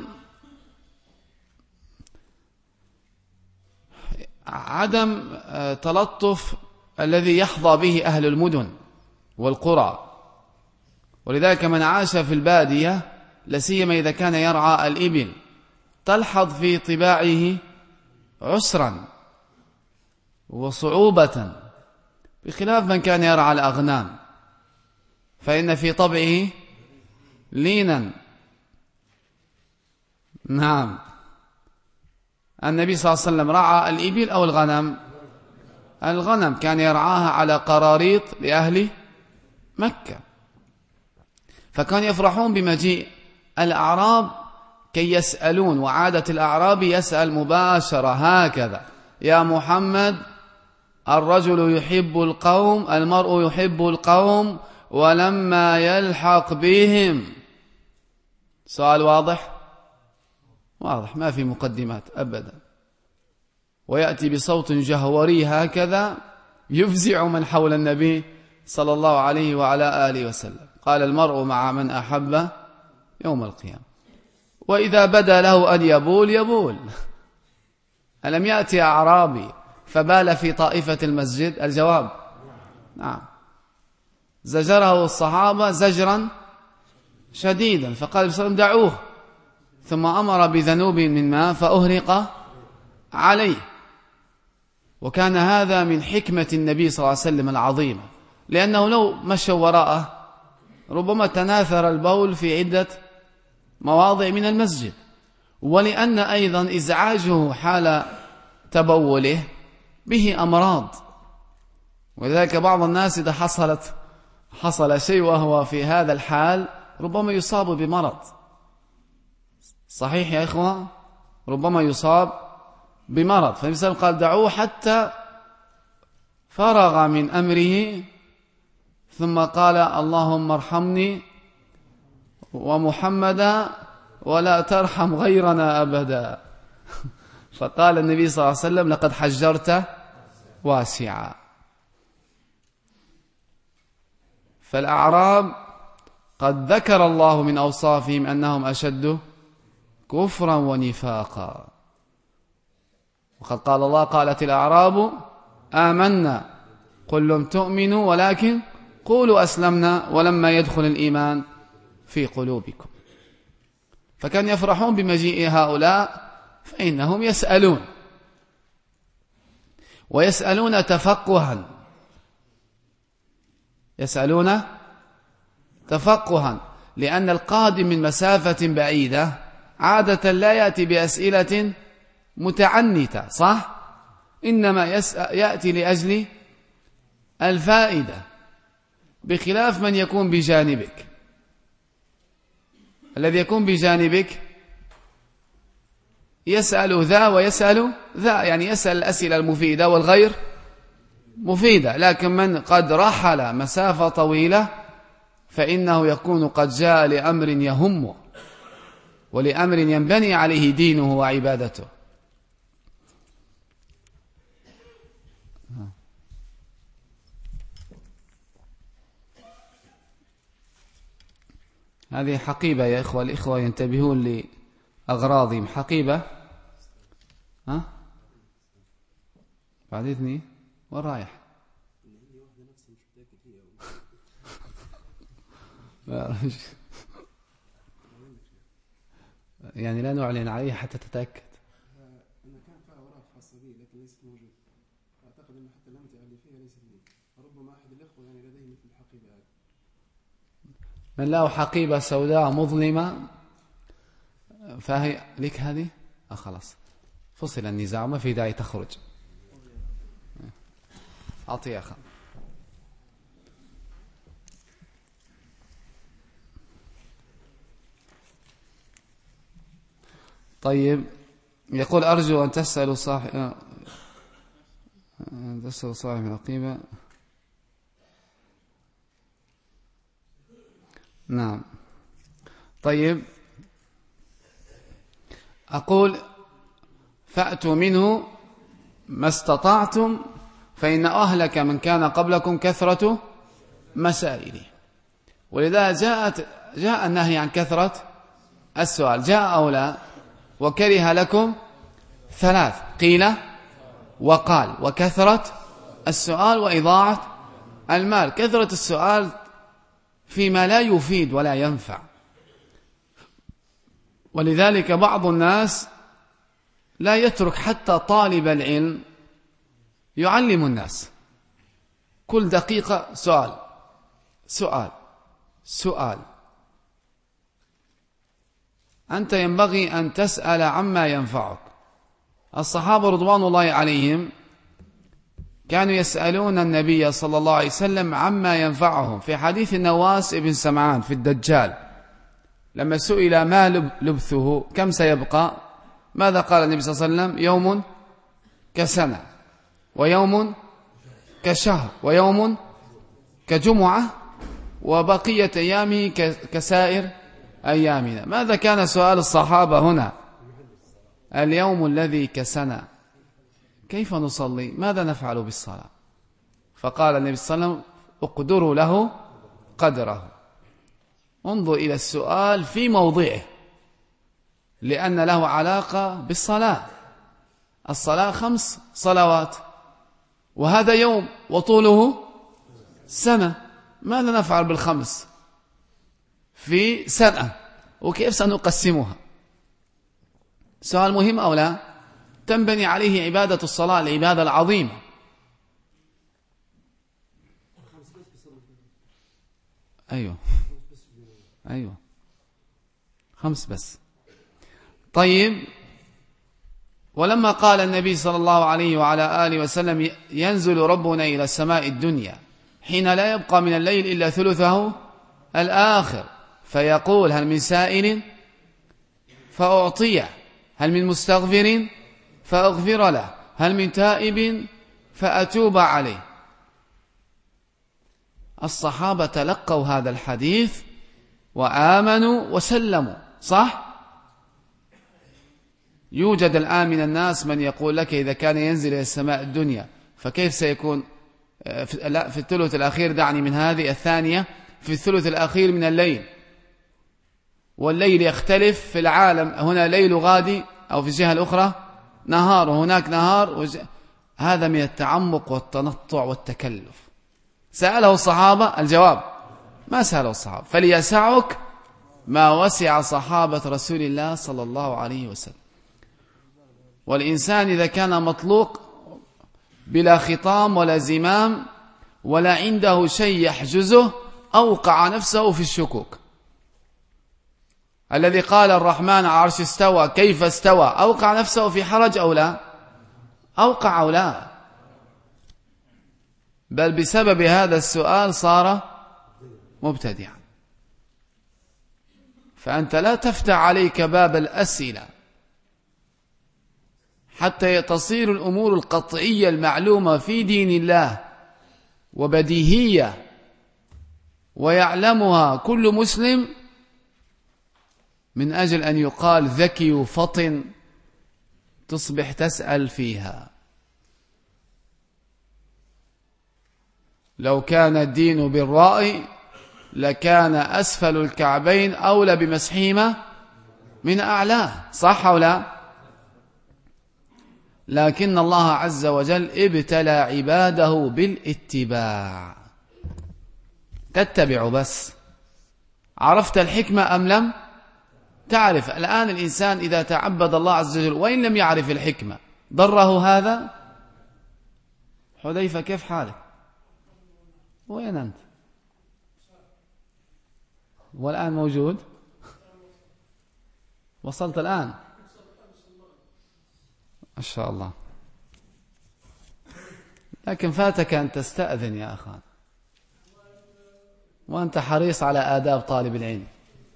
عدم تلطف الذي يحظى به أهل المدن والقرى. ولذلك من عاش في البادية لسيما إذا كان يرعى الإبل تلحظ في طباعه عسرا وصعوبة، بخلاف من كان يرعى الأغنام فإن في طبعه لينا. نعم، النبي صلى الله عليه وسلم رعى الإبل أو الغنم؟ الغنم، كان يرعاها على قراريط لأهل مكة، فكان يفرحون بمجيء الأعراب كي يسألون. وعادة الأعراب يسأل مباشرة هكذا: يا محمد، الرجل يحب القوم، المرء يحب القوم، ولما يلحق بهم. سؤال واضح؟ واضح، ما في مقدمات أبدا. ويأتي بصوت جهوري هكذا يفزع من حول النبي صلى الله عليه وعلى آله وسلم. قال المرء مع من أحب يوم القيامة. وإذا بدا له أن يبول يبول. ألم يأتي أعرابي فبال في طائفة المسجد؟ الجواب نعم. زجره الصحابة زجرا شديدا، فقال النبي صلى الله عليه وسلم دعوه، ثم أمر بذنوب من ماء فأهرق عليه. وكان هذا من حكمة النبي صلى الله عليه وسلم العظيمة، لأنه لو مشوا وراءه ربما تناثر البول في عدة مواضع من المسجد، ولأن أيضا إزعاجه حال تبوله به أمراض. ولذلك بعض الناس إذا حصلت حصل شيء وهو في هذا الحال ربما يصاب بمرض. صحيح يا إخوة؟ ربما يصاب بمرض. فالنبي صلى الله عليه وسلم قال دعوه حتى فرغ من أمره، ثم قال اللهم ارحمني ومحمدا ولا ترحم غيرنا أبدا. فقال النبي صلى الله عليه وسلم لقد حجرت واسعا. فالأعراب قد ذكر الله من أوصافهم أنهم أشد كفرا ونفاقا. وقد قال الله قالت الأعراب آمنا قل لم تؤمنوا ولكن قولوا أسلمنا ولما يدخل الإيمان في قلوبكم. فكان يفرحون بمجيء هؤلاء، فإنهم يسألون ويسألون تفقها، يسألون تفقها، لأن القادم من مسافة بعيدة عادة لا يأتي بأسئلة متعنتة، صح؟ إنما يأتي لأجل الفائدة، بخلاف من يكون بجانبك. الذي يكون بجانبك يسأل ذا ويسأل ذا، يعني يسأل الأسئلة المفيدة والغير مفيدة. لكن من قد رحل مسافة طويلة فإنه يكون قد جاء لأمر يهمه ولأمر ينبني عليه دينه وعبادته. هذه حقيبة يا إخوة، الإخوة ينتبهون لأغراضهم. حقيبة ها بعد إذني ورايح يعني لا نعلن عليه حتى تتأكد. أنا كان فيها أوراق خاصة بي لكن ليست موجودة. أعتقد أن حتى الأمتعة اللي فيها ليست لي، ربما أحد الأخوة يعني لديه مثل الحقيبة هذه. من له حقيبة سوداء مظلمة فهي لك هذه. آه خلاص فصل النزاع، ما في داعي تخرج. أعطي يا أخي. طيب، يقول أرجو أن تسأل صاحب أن تسأل صاحب الحقيبة. نعم. طيب، أقول فأتوا منه ما استطعتم فإن أهلك من كان قبلكم كثرة مسائله. ولذا جاءت جاء النهي عن كثرة السؤال، جاء أو لا؟ وكره لكم ثلاث، قيل وقال وكثرة السؤال وإضاعة المال. كثرة السؤال فيما لا يفيد ولا ينفع، ولذلك بعض الناس لا يترك حتى طالب العلم يعلم الناس. كل دقيقة سؤال سؤال سؤال. أنت ينبغي أن تسأل عما ينفعك. الصحابة رضوان الله عليهم كانوا يسألون النبي صلى الله عليه وسلم عما ينفعهم. في حديث النواس بن سمعان في الدجال لما سئل ما لبثه كم سيبقى، ماذا قال النبي صلى الله عليه وسلم؟ يوم كسنة، ويوم كشهر، ويوم كجمعة، وبقية أيامه كسائر أيامنا. ماذا كان سؤال الصحابة هنا؟ اليوم الذي كسنا كيف نصلي؟ ماذا نفعل بالصلاة؟ فقال النبي صلى الله عليه وسلم اقدروا له قدره. انظر إلى السؤال في موضعه، لأن له علاقة بالصلاة. الصلاة خمس صلوات، وهذا يوم وطوله سنة. ماذا نفعل بالخمس في سنة؟ وكيف سنقسمها؟ سؤال مهم أو لا؟ تنبني عليه عبادة الصلاة، العبادة العظيمة. أيوه أيوه خمس بس. طيب، ولما قال النبي صلى الله عليه وعلى آله وسلم ينزل ربنا إلى السماء الدنيا حين لا يبقى من الليل إلا ثلثه الآخر فيقول هل من سائل فأعطيه، هل من مستغفر فأغفر له، هل من تائب فأتوب عليه. الصحابة تلقوا هذا الحديث وآمنوا وسلموا، صح؟ يوجد الآن من الناس من يقول لك إذا كان ينزل إلى السماء الدنيا فكيف سيكون في, لا في الثلث الأخير، دعني من هذه الثانية، في الثلث الأخير من الليل، والليل يختلف في العالم، هنا ليل غادي أو في الجهة الأخرى نهار وهناك نهار وج... هذا من التعمق والتنطع والتكلف. سأله الصحابة؟ الجواب ما سأله الصحابة. فليسعك ما وسع صحابة رسول الله صلى الله عليه وسلم. والإنسان إذا كان مطلوق بلا خطام ولا زمام ولا عنده شيء يحجزه أوقع نفسه في الشكوك. الذي قال الرحمن على عرش استوى كيف استوى أوقع نفسه في حرج أو لا؟ أوقع أو لا؟ بل بسبب هذا السؤال صار مبتدعا. فأنت لا تفتح عليك باب الأسئلة حتى تصير الأمور القطعية المعلومة في دين الله وبديهية ويعلمها كل مسلم، من أجل أن يقال ذكي وفطن تصبح تسأل فيها. لو كان الدين بالرأي لكان أسفل الكعبين أولى بمسحهما من أعلاه، صح أو لا؟ لكن الله عز وجل ابتلى عباده بالاتباع. تتبع بس. عرفت الحكمة أم لم تعرف؟ الآن الإنسان إذا تعبد الله عز وجل وإن لم يعرف الحكمة ضره هذا؟ حذيفة كيف حالك؟ وين أنت؟ والآن موجود؟ وصلت الآن؟ ما شاء الله. لكن فاتك أن تستأذن يا أخوان، وأنت حريص على آداب طالب العلم.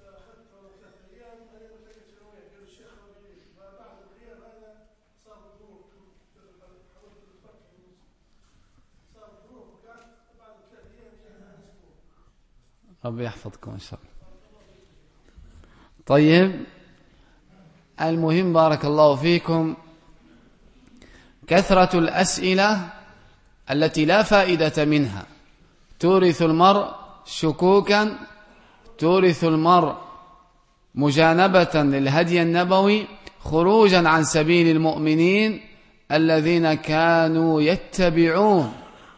ربي يحفظكم إن شاء الله. طيب، المهم بارك الله فيكم كثرة الأسئلة التي لا فائدة منها تورث المرء شكوكا، تورث المرء مجانبة للهدي النبوي، خروجا عن سبيل المؤمنين الذين كانوا يتبعون.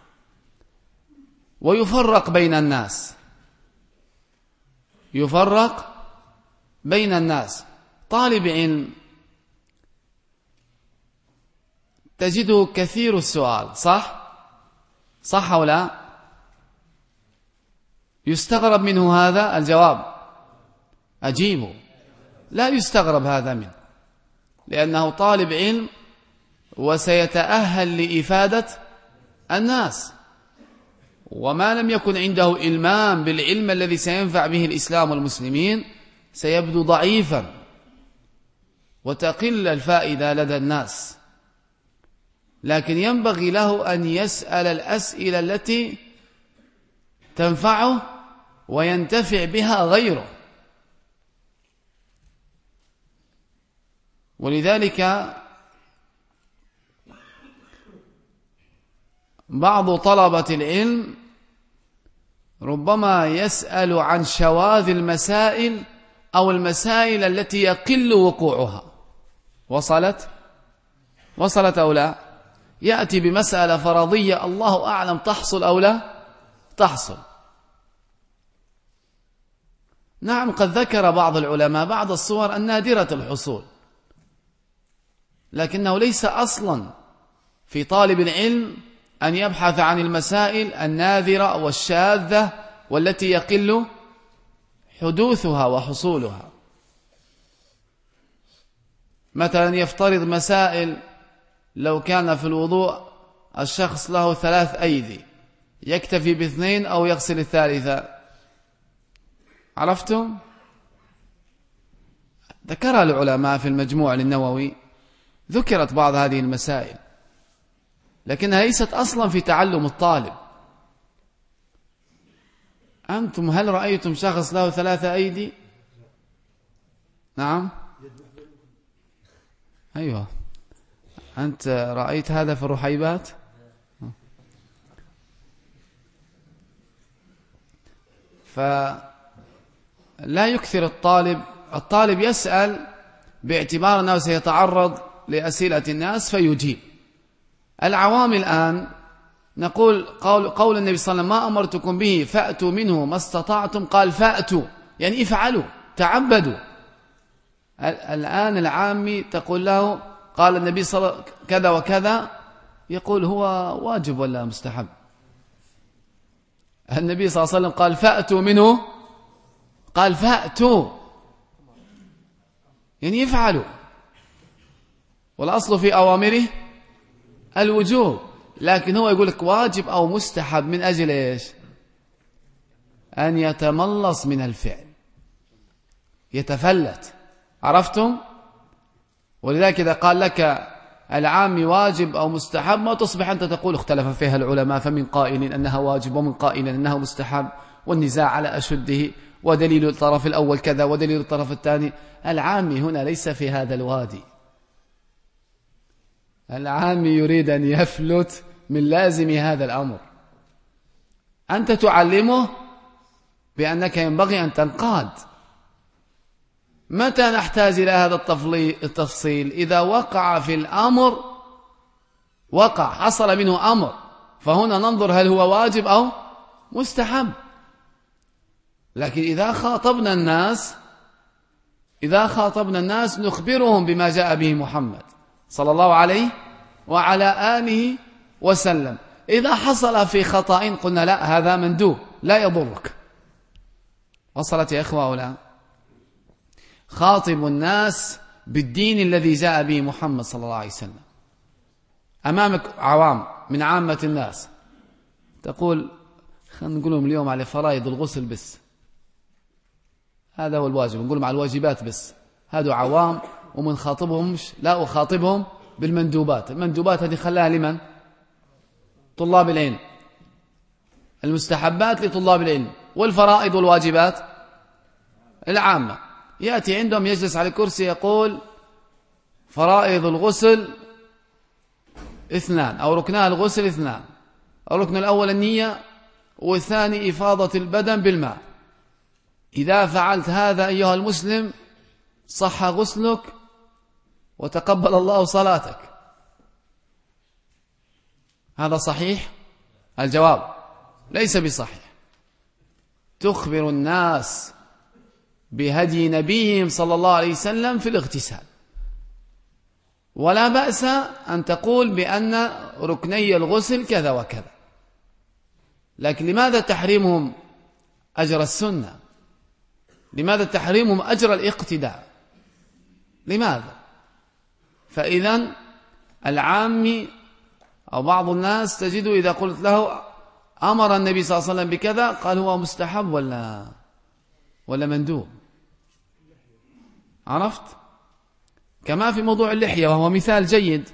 ويفرق بين الناس، يفرق بين الناس. طالب علم تجده كثير السؤال، صح؟ صح أو لا؟ يستغرب منه هذا؟ الجواب أجيبه، لا يستغرب هذا منه، لأنه طالب علم وسيتأهل لإفادة الناس. وما لم يكن عنده إلمام بالعلم الذي سينفع به الإسلام والمسلمين سيبدو ضعيفا وتقل الفائدة لدى الناس. لكن ينبغي له أن يسأل الأسئلة التي تنفعه وينتفع بها غيره. ولذلك بعض طلبة العلم ربما يسأل عن شواذ المسائل أو المسائل التي يقل وقوعها. وصلت وصلت أو لا؟ يأتي بمسألة فرضية الله أعلم تحصل أو لا تحصل. نعم، قد ذكر بعض العلماء بعض الصور النادرة الحصول، لكنه ليس أصلا في طالب العلم أن يبحث عن المسائل النادرة والشاذة والتي يقل حدوثها وحصولها. مثلا يفترض مسائل، لو كان في الوضوء الشخص له ثلاث أيدي يكتفي باثنين أو يغسل الثالثة؟ عرفتم؟ ذكرها العلماء في المجموع للنووي، ذكرت بعض هذه المسائل، لكنها ليست أصلا في تعلم الطالب. أنتم هل رأيتم شخص له ثلاثة أيدي؟ نعم، أيوة، أنت رأيت هذا في الرحيبات؟ فلا يكثر الطالب الطالب يسأل باعتبار أنه سيتعرض لأسئلة الناس فيجيب. العوام الآن نقول قول, قول النبي صلى الله عليه وسلم: ما أمرتكم به فأتوا منه ما استطعتم، قال فأتوا يعني افعلوا، تعبدوا. الآن العامي تقول له قال النبي صلى الله عليه وسلم كذا وكذا، يقول هو واجب ولا مستحب؟ النبي صلى الله عليه وسلم قال فأتوا منه، قال فأتوا يعني يفعلوا، والأصل في أوامره الوجوب، لكن هو يقول لك واجب أو مستحب من أجل إيش؟ أن يتملص من الفعل، يتفلت. عرفتم؟ ولذلك إذا قال لك العام واجب أو مستحب ما تصبح أنت تقول اختلف فيها العلماء، فمن قائل أنها واجب ومن قائل أنها مستحب، والنزاع على أشده، ودليل الطرف الأول كذا ودليل الطرف الثاني. العامي هنا ليس في هذا الوادي. العامي يريد أن يفلت من لازم هذا الأمر. أنت تعلمه بأنك ينبغي أن تنقاد. متى نحتاج إلى هذا التفصيل؟ إذا وقع في الأمر، وقع حصل منه أمر، فهنا ننظر هل هو واجب أو مستحب. لكن إذا خاطبنا الناس إذا خاطبنا الناس نخبرهم بما جاء به محمد صلى الله عليه وعلى آله وسلم. إذا حصل في خطأ قلنا لا، هذا مندوب لا يضرك. وصلت يا إخوة أولا؟ خاطب الناس بالدين الذي جاء به محمد صلى الله عليه وسلم. أمامك عوام من عامة الناس، تقول خلينا نقول لهم اليوم على فرائض الغسل بس، هذا هو الواجب، نقول مع الواجبات بس. هذا عوام ومن خاطبهمش، لا أخاطبهم بالمندوبات. المندوبات هذه خلاها لمن؟ طلاب العلم. المستحبات لطلاب العلم، والفرائض والواجبات العامة. يأتي عندهم يجلس على كرسي يقول فرائض الغسل اثنان، أو ركنها الغسل اثنان. الركن الأول النية، والثاني إفاضة البدن بالماء. إذا فعلت هذا أيها المسلم صح غسلك وتقبل الله صلاتك. هذا صحيح؟ الجواب ليس بصحيح. تخبر الناس بهدي نبيهم صلى الله عليه وسلم في الاغتسال، ولا بأس أن تقول بأن ركني الغسل كذا وكذا، لكن لماذا تحريمهم أجر السنة؟ لماذا تحريمهم أجر الاقتداء؟ لماذا؟ فإذا العامي أو بعض الناس تجد إذا قلت له أمر النبي صلى الله عليه وسلم بكذا، قال هو مستحب ولا ولا مندوب؟ عرفت؟ كما في موضوع اللحية، وهو مثال جيد.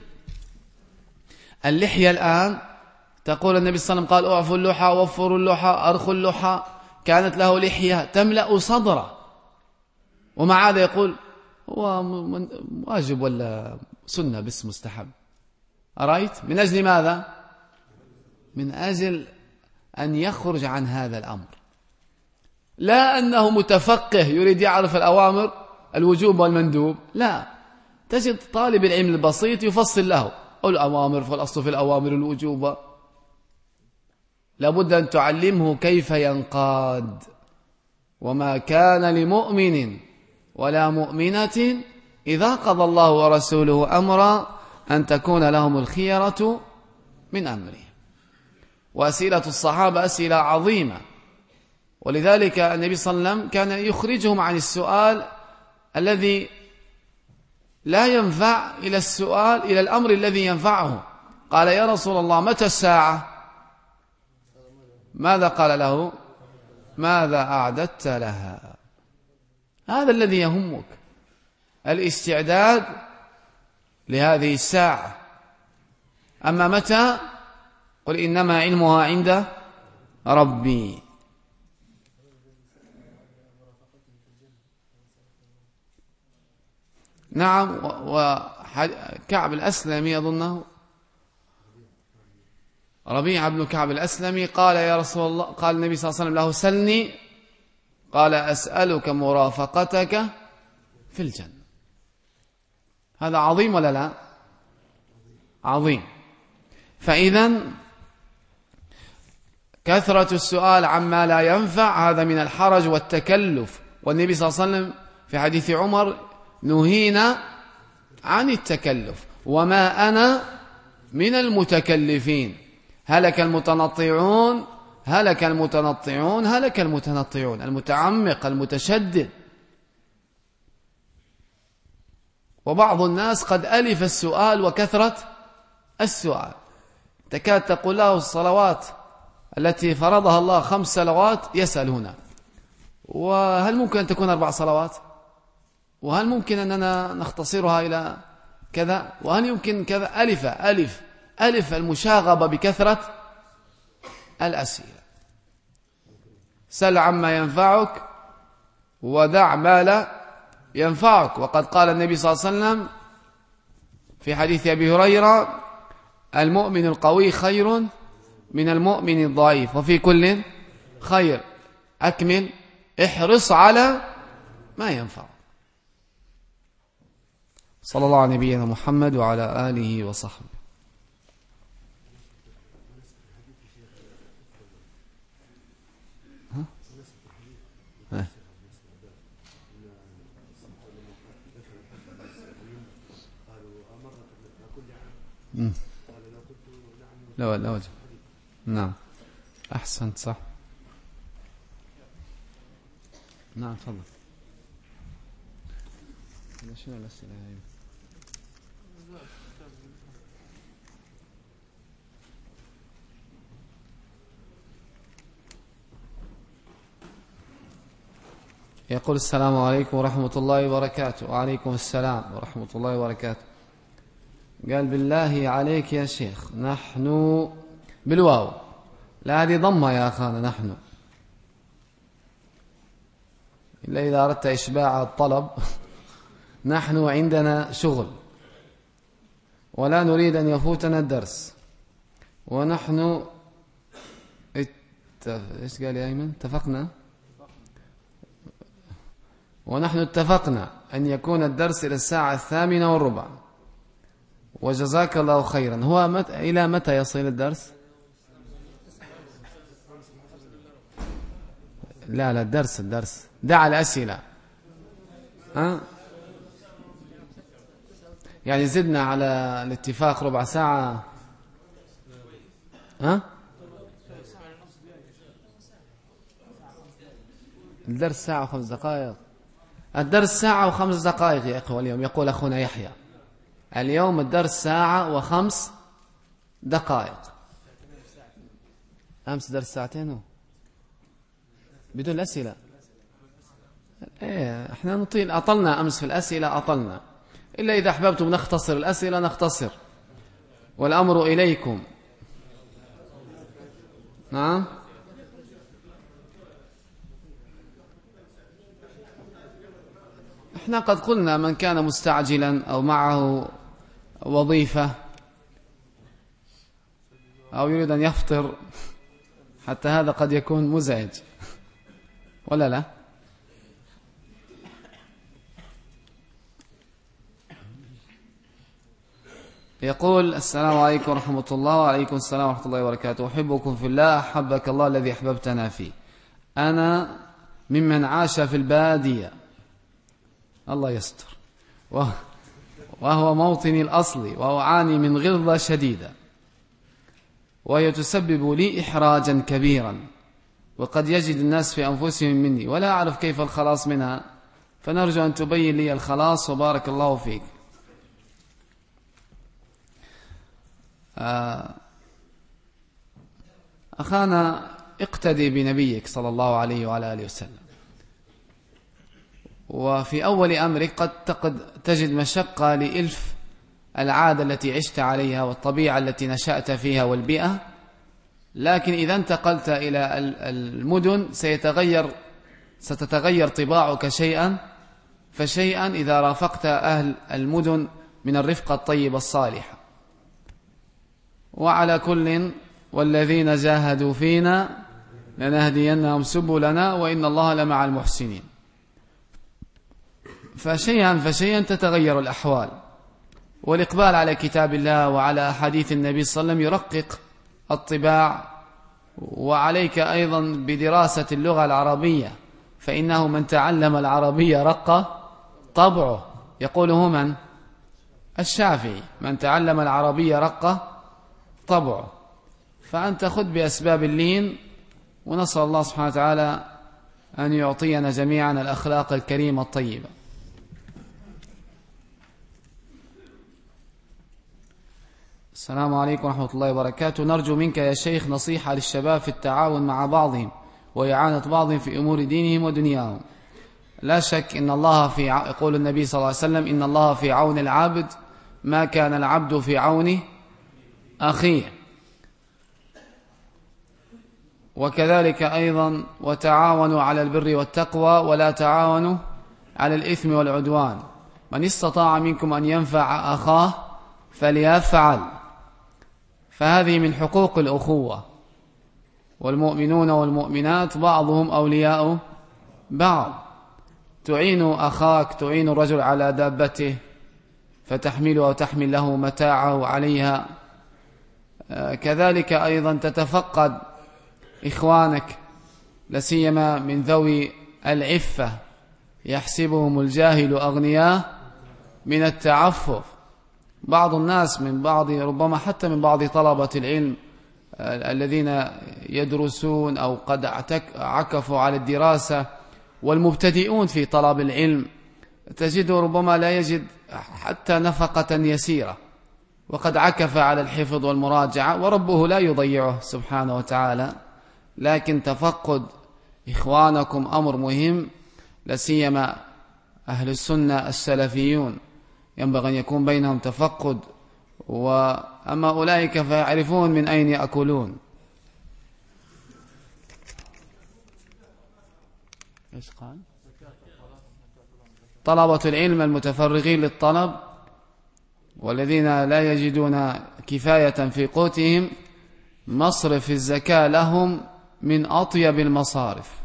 اللحية الآن تقول النبي صلى الله عليه وسلم قال أعفوا اللحى، وفروا اللحى، أرخوا اللحى. كانت له لحية تملأ صدره، ومع هذا يقول هو واجب ولا سنة بس مستحب. أرأيت؟ من أجل ماذا؟ من أجل أن يخرج عن هذا الأمر، لا أنه متفقه يريد يعرف الأوامر الوجوب والمندوب، لا، تجد طالب العلم البسيط يفصل له الأوامر، فالأصل في الأوامر الوجوب. لابد أن تعلمه كيف ينقاد. وما كان لمؤمن ولا مؤمنة إذا قضى الله ورسوله أمرا أن تكون لهم الخيرة من أمره. وأسئلة الصحابة أسئلة عظيمة، ولذلك النبي صلى الله عليه وسلم كان يخرجهم عن السؤال الذي لا ينفع إلى السؤال إلى الأمر الذي ينفعه. قال يا رسول الله متى الساعة؟ ماذا قال له؟ ماذا أعددت لها؟ هذا الذي يهمك، الاستعداد لهذه الساعة. أما متى؟ قل إنما علمها عند ربي. نعم. وكعب الأسلمي أظنه ربيع بن كعب الأسلمي قال يا رسول الله، قال النبي صلى الله عليه وسلم له سلني، قال أسألك مرافقتك في الجنة. هذا عظيم ولا لا؟ عظيم. فإذا كثرة السؤال عما لا ينفع هذا من الحرج والتكلف. والنبي صلى الله عليه وسلم في حديث عمر نهينا عن التكلف، وما أنا من المتكلفين. هلك المتنطعون هلك المتنطعون هلك المتنطعون، المتعمق المتشدد. وبعض الناس قد ألف السؤال وكثرة السؤال، تكاد تقول له الصلوات التي فرضها الله خمس صلوات يسأل هنا، وهل ممكن أن تكون أربع صلوات؟ وهل ممكن أننا نختصرها إلى كذا؟ وهل يمكن كذا؟ ألف ألف ألف المشاغبة بكثرة الأسئلة. سل عما ينفعك ودع ما لا ينفعك. وقد قال النبي صلى الله عليه وسلم في حديث أبي هريرة المؤمن القوي خير من المؤمن الضعيف، وفي كل خير. أكمل، احرص على ما ينفع. صلى الله على نبينا محمد وعلى آله وصحبه. ها؟ ها؟ لا لا وجه. نعم أحسنت، صح. نعم تفضل. شنو الأسئلة هاي؟ يقول السلام عليكم ورحمة الله وبركاته. وعليكم السلام ورحمة الله وبركاته. قال بالله عليك يا شيخ، نحن بالواو، لا هذه ضمة يا أخانا، نحن إلا إذا أردت إشباع الطلب. نحن عندنا شغل ولا نريد أن يفوتنا الدرس، ونحن اتف... إيش قال يا أيمن؟ اتفقنا ونحن اتفقنا أن يكون الدرس إلى الساعة الثامنة والربع، وجزاك الله خيرا. هو مت... إلى متى يصل الدرس؟ لا لا الدرس الدرس دع الأسئلة. أه؟ يعني زدنا على الاتفاق ربع ساعة. ها؟ أه؟ الدرس ساعة وخمس دقائق. الدرس ساعة وخمس دقائق يا إخوة اليوم، يقول أخونا يحيى اليوم الدرس ساعة وخمس دقائق. أمس درس ساعتين هو بدون الأسئلة. إيه احنا نطيل، أطلنا أمس في الأسئلة أطلنا، إلا إذا أحببتم نختصر الأسئلة نختصر، والأمر إليكم. نعم احنا قد قلنا من كان مستعجلا أو معه وظيفة أو يريد أن يفطر، حتى هذا قد يكون مزعج ولا لا؟ يقول: السلام عليكم ورحمة الله. وعليكم السلام ورحمة الله وبركاته. أحبكم في الله، أحبك الله الذي أحببتنا فيه. أنا ممن عاش في البادية، الله يستر، وهو موطني الأصلي، وأعاني من غلظة شديدة، وهي تسبب لي إحراجا كبيرا، وقد يجد الناس في أنفسهم مني ولا أعرف كيف الخلاص منها، فنرجو أن تبين لي الخلاص وبارك الله فيك. أخانا، اقتدي بنبيك صلى الله عليه وعلى آله وسلم، وفي أول أمرك قد تجد مشقة لإلف العادة التي عشت عليها والطبيعة التي نشأت فيها والبيئة، لكن إذا انتقلت إلى المدن سيتغير ستتغير طباعك شيئا فشيئا إذا رافقت أهل المدن من الرفقة الطيبة الصالحة. وعلى كل والذين جاهدوا فينا لنهدينهم سبلنا وإن الله لمع المحسنين. فشيئا فشيئا تتغير الأحوال، والإقبال على كتاب الله وعلى أحاديث النبي صلى الله عليه وسلم يرقق الطباع. وعليك أيضا بدراسة اللغة العربية، فإنه من تعلم العربية رق طبعه، يقوله من؟ الشافعي: من تعلم العربية رق طبعه. فأنت خذ بأسباب اللين، ونسأل الله سبحانه وتعالى أن يعطينا جميعا الأخلاق الكريمة الطيبة. السلام عليكم ورحمة الله وبركاته. نرجو منك يا شيخ نصيحة للشباب في التعاون مع بعضهم وإعانة بعضهم في أمور دينهم ودنياهم. لا شك إن الله في ع... يقول النبي صلى الله عليه وسلم: إن الله في عون العبد ما كان العبد في عون أخيه. وكذلك أيضا: وتعاونوا على البر والتقوى ولا تعاونوا على الإثم والعدوان. من استطاع منكم أن ينفع أخاه فليفعل. فهذه من حقوق الأخوة، والمؤمنون والمؤمنات بعضهم أولياء بعض. تعين أخاك، تعين الرجل على دابته فتحمله أو تحمل له متاعه عليها. كذلك أيضا تتفقد إخوانك، لسيما من ذوي العفة، يحسبهم الجاهل أغنياء من التعفف. بعض الناس من بعض ربما حتى من بعض طلبة العلم الذين يدرسون أو قد عكفوا على الدراسة والمبتدئون في طلب العلم، تجده ربما لا يجد حتى نفقة يسيرة، وقد عكف على الحفظ والمراجعة، وربه لا يضيعه سبحانه وتعالى. لكن تفقد إخوانكم أمر مهم، لسيما أهل السنة السلفيون ينبغي أن يكون بينهم تفقد، وأما أولئك فيعرفون من أين يأكلون. إيش قال؟ طلبة العلم المتفرغين للطلب والذين لا يجدون كفاية في قوتهم، مصرف الزكاة لهم من أطيب المصارف.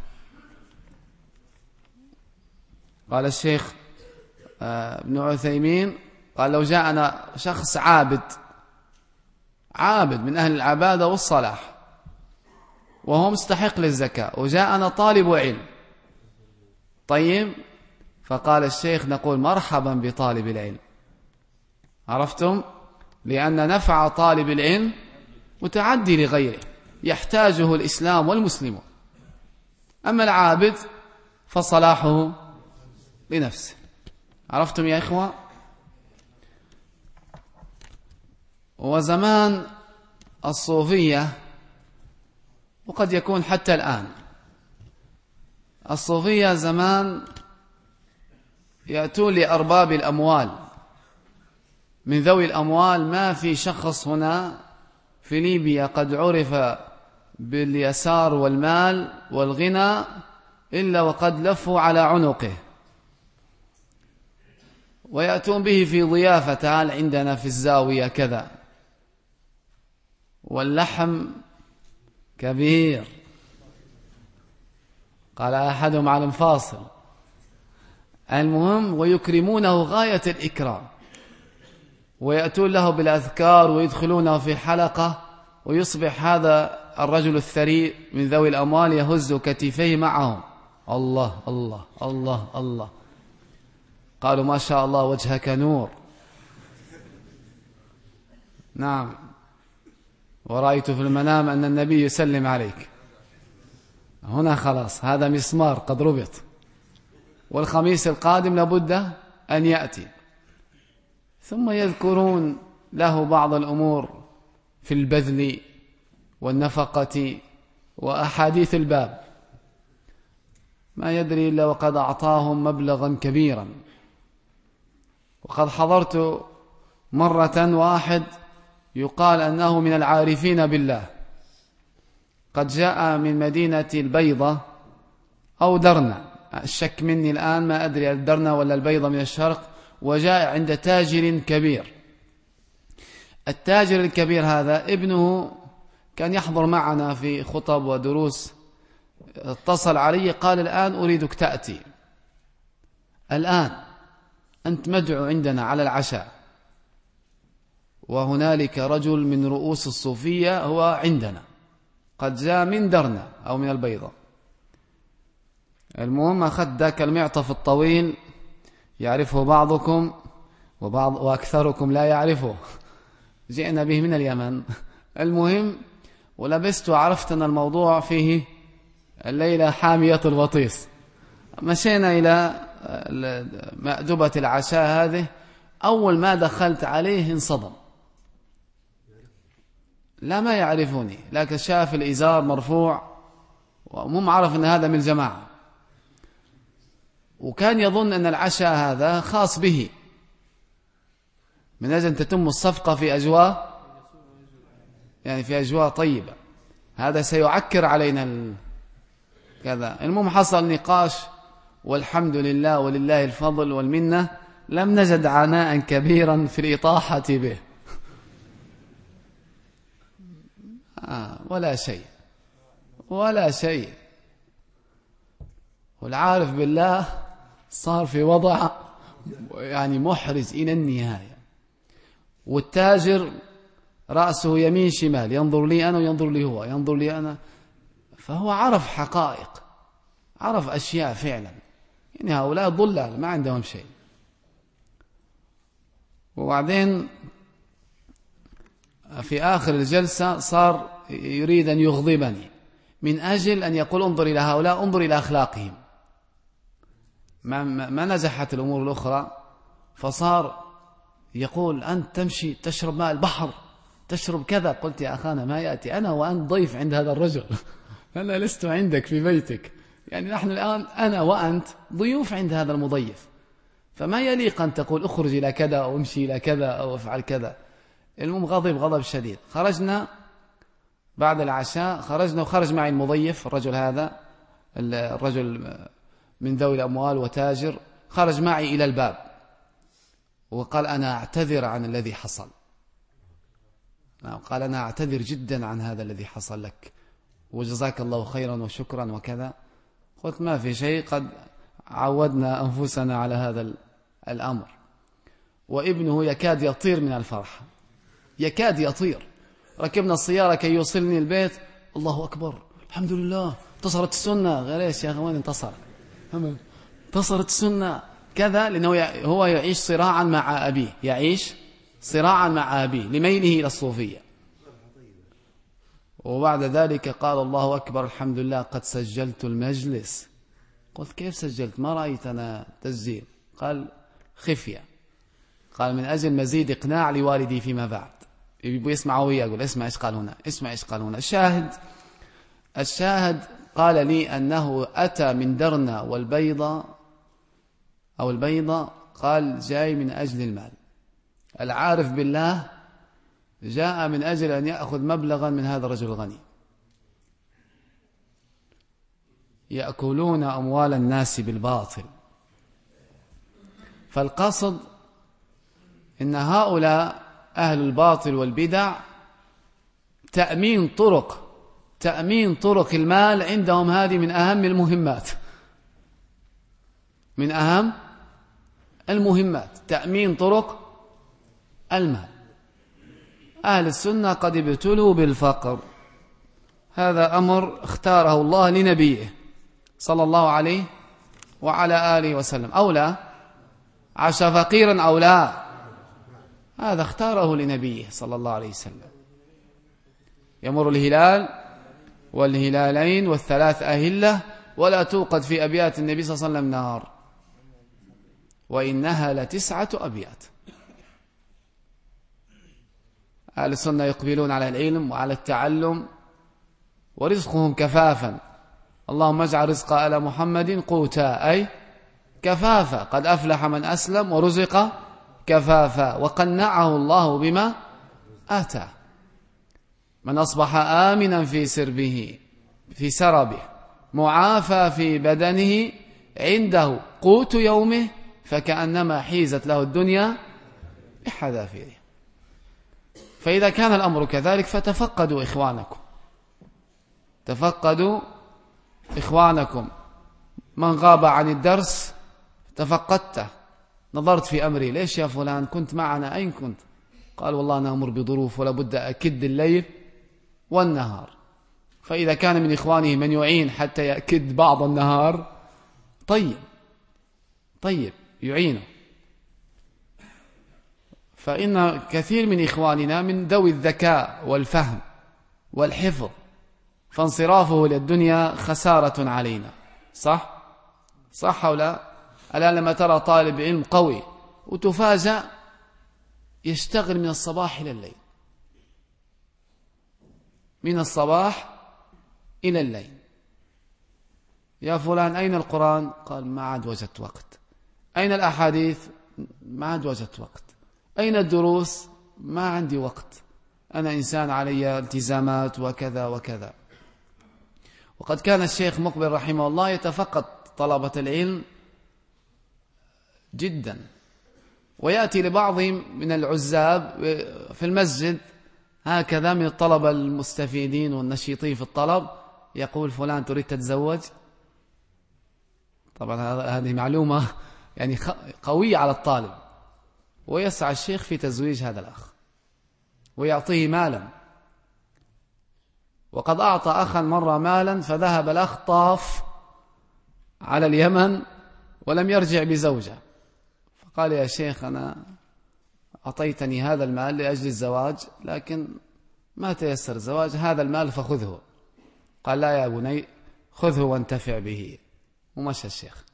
قال الشيخ ابن عثيمين قال: لو جاءنا شخص عابد عابد من أهل العبادة والصلاح وهو مستحق للزكاة، وجاءنا طالب علم، طيب، فقال الشيخ: نقول مرحبا بطالب العلم. عرفتم؟ لأن نفع طالب العلم متعدي لغيره، يحتاجه الإسلام والمسلمون. أما العابد فصلاحه لنفسه. عرفتم يا إخوة؟ وزمان الصوفية، وقد يكون حتى الآن، الصوفية زمان يأتون لأرباب الأموال، من ذوي الأموال. ما في شخص هنا في ليبيا قد عرف باليسار والمال والغنى إلا وقد لفوا على عنقه. ويأتون به في ضيافة، تعال عندنا في الزاوية كذا، واللحم كبير. قال أحدهم على الفاصل. المهم ويكرمونه غاية الإكرام، ويأتون له بالأذكار ويدخلونه في حلقة، ويصبح هذا الرجل الثري من ذوي الأموال يهز كتفيه معهم. الله الله الله الله. قالوا ما شاء الله وجهك نور. نعم. ورأيت في المنام أن النبي يسلم عليك. هنا خلاص هذا مسمار قد ربط، والخميس القادم لابد أن يأتي. ثم يذكرون له بعض الأمور في البذل والنفقة وأحاديث الباب، ما يدري إلا وقد أعطاهم مبلغا كبيرا. وقد حضرت مرة واحد يقال أنه من العارفين بالله، قد جاء من مدينة البيضة أو درنا، الشك مني الآن ما أدري الدرنا ولا البيضة من الشرق، وجاء عند تاجر كبير. التاجر الكبير هذا ابنه كان يحضر معنا في خطب ودروس، اتصل علي قال الآن أريدك تأتي، الآن أنت مدعو عندنا على العشاء، وهنالك رجل من رؤوس الصوفية هو عندنا قد جاء من درنا أو من البيضة. المهم أخذ ذاك المعطف الطويل يعرفه بعضكم وبعض وأكثركم لا يعرفه، جئنا به من اليمن. المهم ولبست وعرفت أن الموضوع فيه الليلة حامية البطيس. مشينا إلى مأدبة العشاء هذه، أول ما دخلت عليه انصدم، لا ما يعرفني، لكن شاف الإزار مرفوع ومم عرف أن هذا من الجماعة، وكان يظن أن العشاء هذا خاص به من أجل أن تتم الصفقة في أجواء يعني في أجواء طيبة، هذا سيعكر علينا كذا. المهم حصل نقاش والحمد لله ولله الفضل والمنة، لم نجد عناء كبيرا في الإطاحة به آه ولا شيء ولا شيء. والعارف بالله صار في وضع يعني محرج إلى النهاية، والتاجر رأسه يمين شمال، ينظر لي أنا وينظر لي هو، ينظر لي أنا، فهو عرف حقائق، عرف أشياء فعلا، يعني هؤلاء ضلال ما عندهم شيء. وبعدين في آخر الجلسة صار يريد أن يغضبني من أجل أن يقول انظر إلى هؤلاء، انظر إلى أخلاقهم، ما, ما نجحت الأمور الأخرى، فصار يقول أنت تمشي تشرب ماء البحر تشرب كذا. قلت يا أخانا ما يأتي أنا وأنت ضيف عند هذا الرجل أنا لست عندك في بيتك، يعني نحن الآن أنا وأنت ضيوف عند هذا المضيف، فما يليق أن تقول اخرج إلى كذا أو امشي إلى كذا أو افعل كذا. المهم غضب غضب شديد. خرجنا بعد العشاء، خرجنا وخرج معي المضيف الرجل هذا، الرجل من ذوي الأموال وتاجر، خرج معي إلى الباب وقال أنا أعتذر عن الذي حصل. قال أنا أعتذر جدا عن هذا الذي حصل لك وجزاك الله خيرا وشكرا وكذا. قلت ما في شيء، قد عودنا أنفسنا على هذا الأمر. وابنه يكاد يطير من الفرح، يكاد يطير. ركبنا السيارة كي يوصلني البيت، الله أكبر الحمد لله انتصرت السنة. غير ايش يا أخوان انتصر انتصرت السنة كذا، لأنه هو يعيش صراعا مع أبيه، يعيش صراعا مع أبيه لميله إلى الصوفية. وبعد ذلك قال الله أكبر الحمد لله قد سجلت المجلس. قلت كيف سجلت؟ ما رأيت أنا تسجيل. قال خفية، قال من أجل مزيد إقناع لوالدي فيما بعد، يبغى يسمع ويا يقول اسمع إيش قال هنا، اسمع إيش قال هنا. الشاهد الشاهد قال لي أنه أتى من درنا والبيضة أو البيضة، قال جاي من أجل المال. العارف بالله جاء من أجل أن يأخذ مبلغا من هذا الرجل الغني. يأكلون أموال الناس بالباطل، فالقصد إن هؤلاء أهل الباطل والبدع تأمين طرق تأمين طرق المال عندهم هذه من أهم المهمات من أهم المهمات تأمين طرق المال. أهل السنة قد ابتلوا بالفقر، هذا أمر اختاره الله لنبيه صلى الله عليه وعلى آله وسلم. أو لا عاش فقيرا أو لا، هذا اختاره لنبيه صلى الله عليه وسلم. يمر الهلال والهلالين والثلاث أهلة ولا توقد في أبيات النبي صلى الله عليه وسلم نار، وإنها لتسعة أبيات. أهل السنة يقبلون على العلم وعلى التعلم ورزقهم كفافا. اللهم اجعل رزق آل محمد قوتا، أي كفافا. قد أفلح من أسلم ورزق كفافا وقنعه الله بما آتاه. من أصبح آمنا في سربه في سربه معافى في بدنه عنده قوت يومه فكأنما حيزت له الدنيا بحذافيره. فإذا كان الأمر كذلك فتفقدوا إخوانكم تفقدوا إخوانكم. من غاب عن الدرس تفقدته، نظرت في أمري، ليش يا فلان كنت معنا، أين كنت؟ قال والله أنا أمر بظروف ولا بد أكد الليل والنهار. فإذا كان من إخوانه من يعين حتى يأكد بعض النهار طيب طيب يعينه. فإن كثير من إخواننا من ذوي الذكاء والفهم والحفظ، فانصرافه للدنيا خسارة علينا. صح؟ صح أو لا؟ ألا لما ترى طالب علم قوي وتفاجأ يشتغل من الصباح إلى الليل، من الصباح إلى الليل. يا فلان أين القرآن؟ قال ما عاد وجدت وقت. أين الأحاديث؟ ما عاد وجدت وقت. أين الدروس؟ ما عندي وقت، أنا إنسان علي التزامات وكذا وكذا. وقد كان الشيخ مقبل رحمه الله يتفقد طلبة العلم جدا، ويأتي لبعضهم من العزاب في المسجد هكذا من الطلبة المستفيدين والنشيطين في الطلب، يقول فلان تريد تتزوج؟ طبعا هذه معلومة يعني قوية على الطالب، ويسعى الشيخ في تزويج هذا الأخ ويعطيه مالا. وقد أعطى أخا مرة مالا فذهب الأخ طاف على اليمن ولم يرجع بزوجة، فقال يا شيخ أنا أعطيتني هذا المال لأجل الزواج لكن ما تيسر الزواج، هذا المال فخذه. قال لا يا بني خذه وانتفع به، ومشى الشيخ،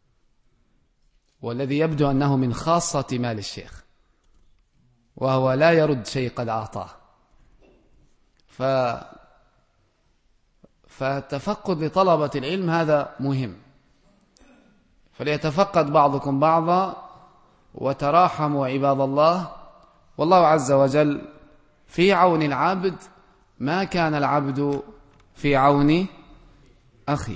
والذي يبدو أنه من خاصة مال الشيخ وهو لا يرد شيء قد أعطاه. ف... فالتفقد لطلبة العلم هذا مهم، فليتفقد بعضكم بعضا وتراحموا عباد الله. والله عز وجل في عون العبد ما كان العبد في عون أخي.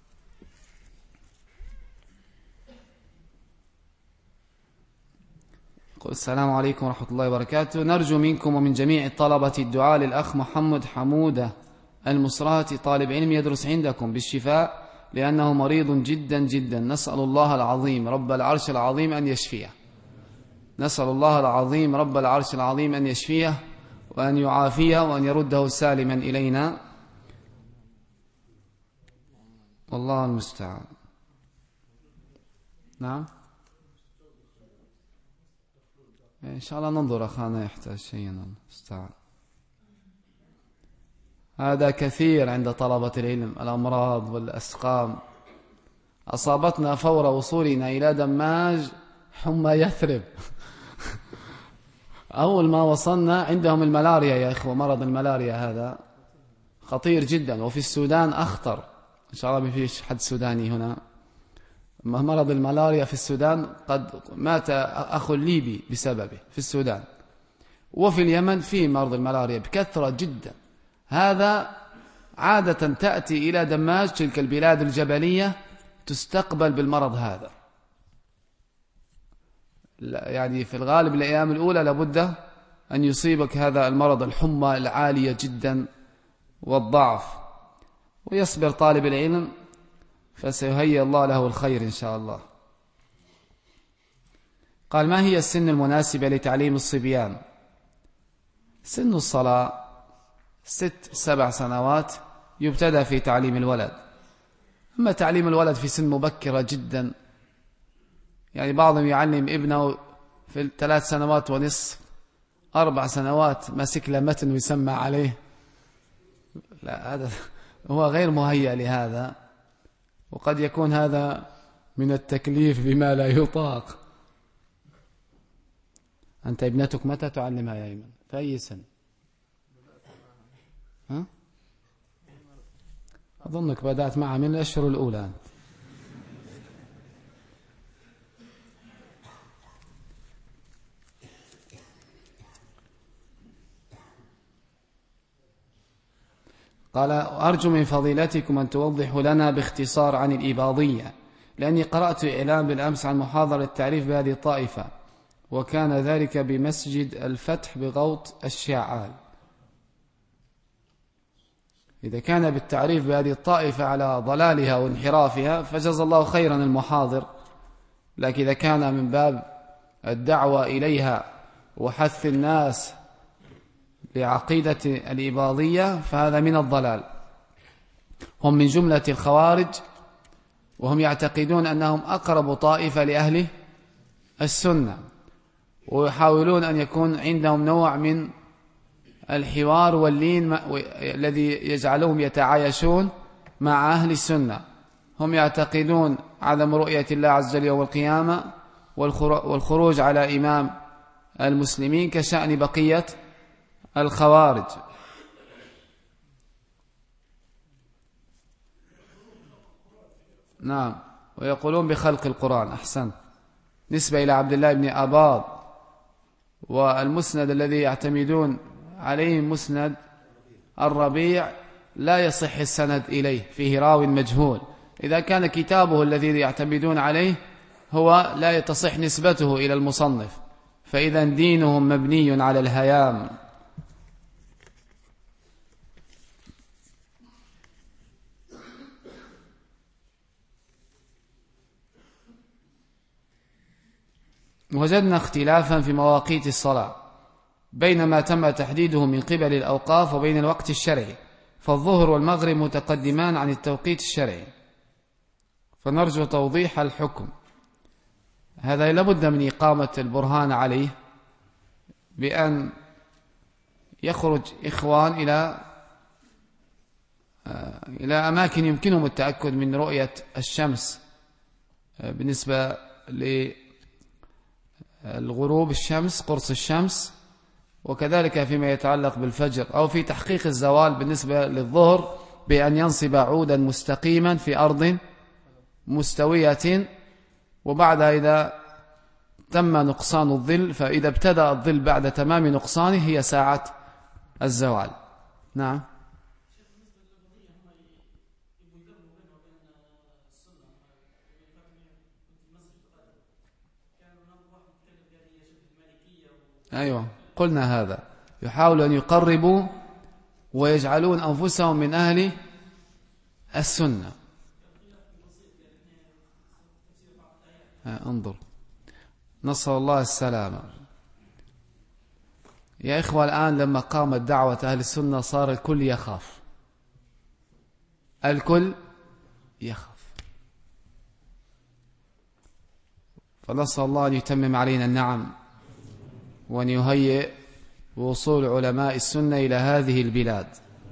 السلام عليكم ورحمة الله وبركاته. نرجو منكم ومن جميع الطلبة الدعاء للأخ محمد حمودة المصراتي طالب علم يدرس عندكم بالشفاء لأنه مريض جدا جدا. نسأل الله العظيم رب العرش العظيم أن يشفيه نسأل الله العظيم رب العرش العظيم أن يشفيه وأن يعافيه وأن يرده سالما إلينا، والله المستعان. نعم إن شاء الله ننظر أخانا يحتاج شيئا المستعان. هذا كثير عند طلبة العلم، الأمراض والأسقام. أصابتنا فور وصولنا إلى دماج حمى يثرب أول ما وصلنا عندهم الملاريا يا إخوة، مرض الملاريا هذا خطير جدا، وفي السودان أخطر. إن شاء الله ما فيش حد سوداني هنا. مرض الملاريا في السودان قد مات أخ ليبي بسببه في السودان، وفي اليمن في مرض الملاريا بكثرة جدا. هذا عادة تأتي إلى دماج تلك البلاد الجبلية تستقبل بالمرض هذا، يعني في الغالب الأيام الأولى لابد أن يصيبك هذا المرض، الحمى العالية جدا والضعف، ويصبر طالب العلم فسيهيئ الله له الخير إن شاء الله. قال: ما هي السن المناسبة لتعليم الصبيان؟ سن الصلاة ست سبع سنوات يبتدأ في تعليم الولد. أما تعليم الولد في سن مبكرة جدا، يعني بعضهم يعلم ابنه في الثلاث سنوات ونصف أربع سنوات ماسك له متن ويسمع عليه، لا، هذا هو غير مهيأ لهذا، وقد يكون هذا من التكليف بما لا يطاق. أنت ابنتك متى تعلمها يا أيمن؟ في أي سن؟ ها؟ أظنك بدأت معها من الأشهر الأولى. قال: أرجو من فضيلتكم أن توضحوا لنا باختصار عن الإباضية، لأني قرأت إعلان بالأمس عن محاضرة التعريف بهذه الطائفة، وكان ذلك بمسجد الفتح بغوط الشعال. إذا كان بالتعريف بهذه الطائفة على ضلالها وانحرافها فجزا الله خيرا المحاضر، لكن إذا كان من باب الدعوة إليها وحث الناس لعقيدة الإباضية فهذا من الضلال. هم من جملة الخوارج، وهم يعتقدون أنهم أقرب طائفة لأهل السنة، ويحاولون أن يكون عندهم نوع من الحوار واللين الذي يجعلهم يتعايشون مع أهل السنة. هم يعتقدون عدم رؤية الله عز وجل يوم القيامة والخروج على إمام المسلمين كشأن بقية الخوارج. نعم، ويقولون بخلق القرآن. أحسن، نسبة إلى عبد الله بن أباض، والمسند الذي يعتمدون عليه مسند الربيع لا يصح السند إليه، فيه راو مجهول. إذا كان كتابه الذي يعتمدون عليه هو لا تصح نسبته إلى المصنف، فإذا دينهم مبني على الهيام. وجدنا اختلافا في مواقيت الصلاة بين ما تم تحديده من قبل الأوقاف وبين الوقت الشرعي، فالظهر والمغرب متقدمان عن التوقيت الشرعي، فنرجو توضيح الحكم. هذا لابد من إقامة البرهان عليه، بأن يخرج إخوان إلى إلى أماكن يمكنهم التأكد من رؤية الشمس بالنسبة للغروب الشمس، قرص الشمس، وكذلك فيما يتعلق بالفجر، أو في تحقيق الزوال بالنسبة للظهر بأن ينصب عودا مستقيما في أرض مستوية، وبعدها إذا تم نقصان الظل، فإذا ابتدأ الظل بعد تمام نقصانه هي ساعة الزوال. نعم. أيوة، قلنا هذا، يحاولوا أن يقربوا ويجعلون أنفسهم من أهل السنة. انظر، نسأل الله السلامة. يا إخوة، الآن لما قامت دعوة أهل السنة صار الكل يخاف، الكل يخاف، فنسأل الله أن يتمم علينا النعم، وأن يهيئ وصول علماء السنة إلى هذه البلاد،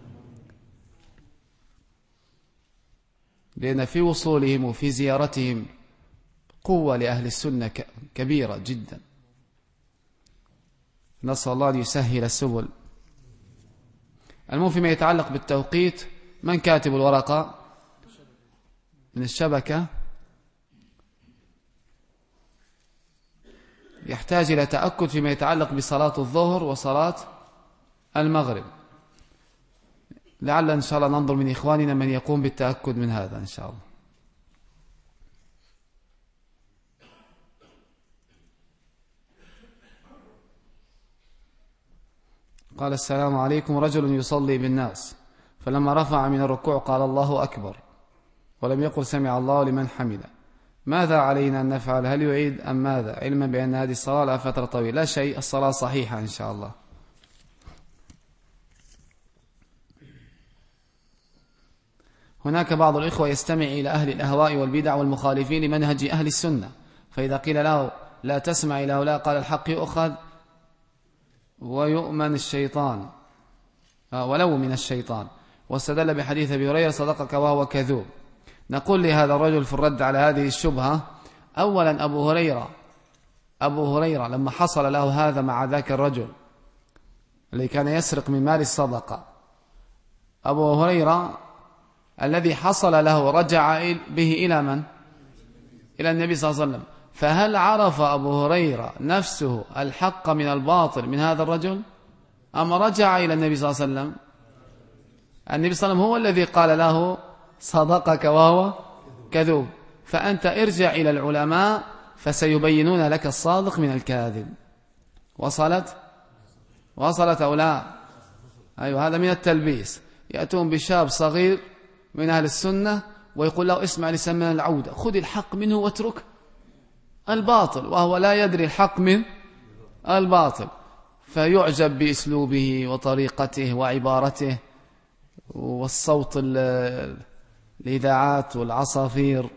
لأن في وصولهم وفي زيارتهم قوة لأهل السنة كبيرة جدا. نسأل الله أن يسهل السبل. المهم فيما يتعلق بالتوقيت، من كاتب الورقة من الشبكة يحتاج إلى تأكد فيما يتعلق بصلاة الظهر وصلاة المغرب. لعل إن شاء الله ننظر من إخواننا من يقوم بالتأكد من هذا إن شاء الله. قال السلام عليكم، رجل يصلي بالناس فلما رفع من الركوع قال الله أكبر ولم يقل سمع الله لمن حمده، ماذا علينا أن نفعل؟ هل يعيد أم ماذا؟ علما بأن هذه الصلاة لها فترة طويلة. لا شيء، الصلاة صحيحة إن شاء الله. هناك بعض الإخوة يستمع إلى أهل الأهواء والبدع والمخالفين لمنهج أهل السنة، فإذا قيل له لا تسمع إلى هؤلاء قال الحق يؤخذ ويؤمن الشيطان ولو من الشيطان، واستدل بحديث أبي هريرة صدقك وهو كذوب. نقول لهذا الرجل في الرد على هذه الشبهة: أولا أبو هريرة أبو هريرة لما حصل له هذا مع ذاك الرجل الذي كان يسرق من مال الصدقة، أبو هريرة الذي حصل له رجع به إلى من؟ إلى النبي صلى الله عليه وسلم. فهل عرف أبو هريرة نفسه الحق من الباطل من هذا الرجل أم رجع إلى النبي صلى الله عليه وسلم؟ النبي صلى الله عليه وسلم هو الذي قال له صدقك وهو كذوب. فأنت ارجع إلى العلماء فسيبينون لك الصادق من الكاذب. وصلت وصلت أو لا؟ أيوة، هذا من التلبيس. يأتون بشاب صغير من أهل السنة ويقول له اسمع لسمنا العودة، خذ الحق منه واترك الباطل، وهو لا يدري الحق من الباطل، فيعجب بأسلوبه وطريقته وعبارته والصوت الإذاعات والعصافير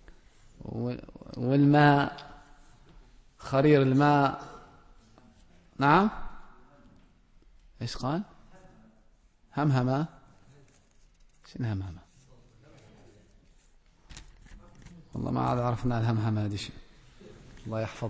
والماء، خرير الماء. نعم، إيش قال؟ همهمة. شنو همهمة؟ والله ما عاد عرفنا الهمهمة هذه شيء. الله يحفظ.